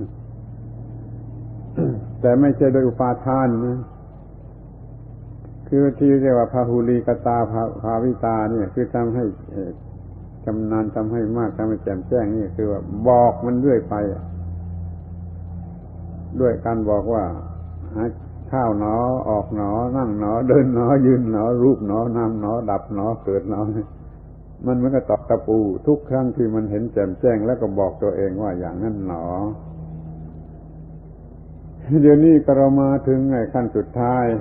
แต่ไม่ใช่โดยอุปาทานนะคือที่เรียกว่าพาหุลีกตาภาวิตาเนี่ยคือทำให้ชำนาญทำให้มากทำให้แจ่มแจ้งนี่คือว่าบอกมันเรื่อยไปด้วยการบอกว่าเข้าหนอออกหนอนั่งหนอเดินหนอยืนหนอรูปหนอน้ำหนอดับหนอเกิดหนอมันเหมือนกับตอกตะปูทุกครั้งที่มันเห็นแจ่มแจ้งแล้วก็บอกตัวเองว่าอย่างนั้นหนอเดี๋ยวนี้ก็เรามาถึงขั้นสุดท้าย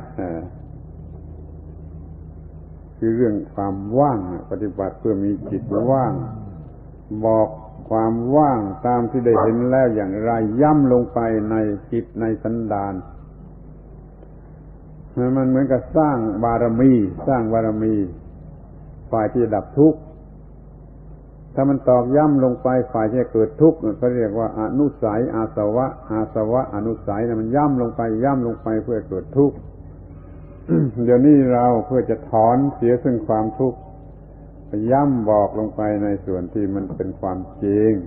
คือเรื่องความว่างปฏิบัติเพื่อมีจิตว่างบอกความว่างตามที่ได้เห็นแล้วอย่างไรย่ำลงไปในจิตในสันดานมันเหมือนกับสร้างบารมีฝ่ายที่ดับทุกข์ถ้ามันตอกย่ำลงไปฝ่ายที่เกิดทุกข์ก็เรียกว่าอนุสัยอาสวะอนุสัยมันย่ำลงไปเพื่อเกิดทุกข์ เดี๋ยวนี้เราเพื่อจะถอนเสียซึ่งความทุกข์ย่ำบอกลงไปในส่วนที่มันเป็นความจริง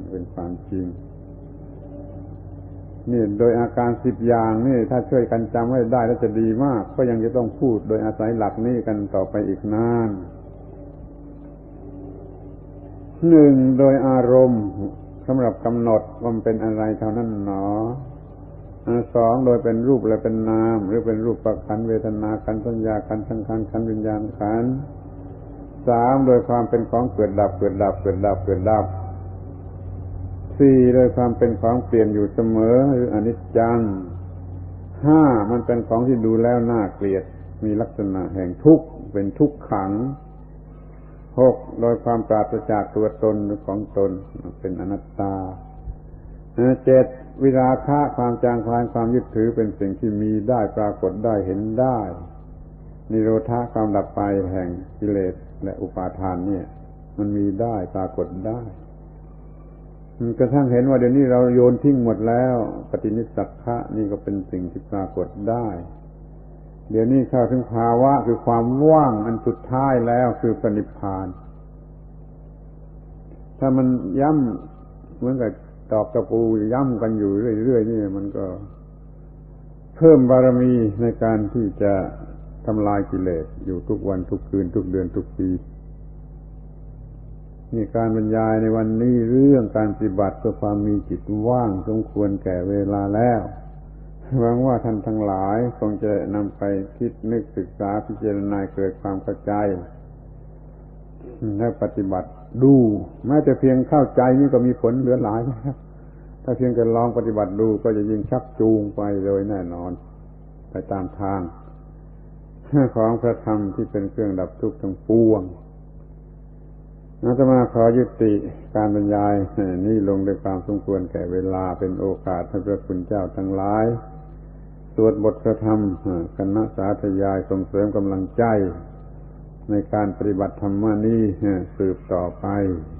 นี่โดยอาการ10อย่างนี่ถ้าช่วยกันจำไว้ได้แล้วจะดีมากก็ยังจะต้องพูดโดยอาศัยหลักนี้กันต่อไปอีกนานหนึ่งโดยอารมณ์สำหรับกำหนดว่ามันเป็นอะไรเท่านั้นหนอสองโดยเป็นรูปและเป็นนามหรือเป็นรูปประขันธ์เวทนาขันธ์สัญญาขันธ์สังขารขันธ์วิญญาณขันธ์สามโดยความเป็นของเกิดดับเกิดดับเกิดดับเกิดดับสี่โดยความเป็นของเปลี่ยนอยู่เสมอหรืออนิจจังห้ามันเป็นของที่ดูแล้วน่าเกลียดมีลักษณะแห่งทุกข์เป็นทุกขังหกโดยความปราศจากตัวตนหรือของตนเป็นอนัตตาเจ็ดวิราคะความจางคลายความยึดถือเป็นสิ่งที่มีได้ปรากฏได้เห็นได้นิโรธาความดับไปแห่งกิเลสและอุปาทานเนี่ยมันมีได้ปรากฏได้กระทั่งเห็นว่าเดี๋ยวนี้เราโยนทิ้งหมดแล้วปฏินิสสักขะนี่ก็เป็นสิ่งที่ปรากฏได้เดี๋ยวนี้เข้าถึงภาวะคือความว่างอันสุดท้ายแล้วคือพระนิพพานถ้ามันย้ำเหมือนกับตอกตะปูย้ำกันอยู่เรื่อยๆนี่มันก็เพิ่มบารมีในการที่จะทำลายกิเลสอยู่ทุกวันทุกคืนทุกเดือนทุกปีนี่การบรรยายในวันนี้เรื่องการปฏิบัติเพื่อความมีจิตว่างสมควรแก่เวลาแล้วหวังว่าท่านทั้งหลายคงจะนำไปคิดนึกศึกษาพิจารณาเกิดความเข้าใจและปฏิบัติดูแม้แต่เพียงเข้าใจนี่ก็มีผลเหลือหลายนะครับถ้าเพียงแต่ลองปฏิบัติดูก็จะยิ่งชักจูงไปโดยแน่นอนไปตามทางของพระธรรมที่เป็นเครื่องดับทุกข์ทั้งปวงอาตมาขอยุติการบรรยายนี้ลงด้วยความสมควรแก่เวลาเป็นโอกาสให้พระคุณเจ้าทั้งหลายสวดบทพระธรรมคณะสาธยายส่งเสริมกำลังใจในการปฏิบัติธรรมนี้สืบต่อไป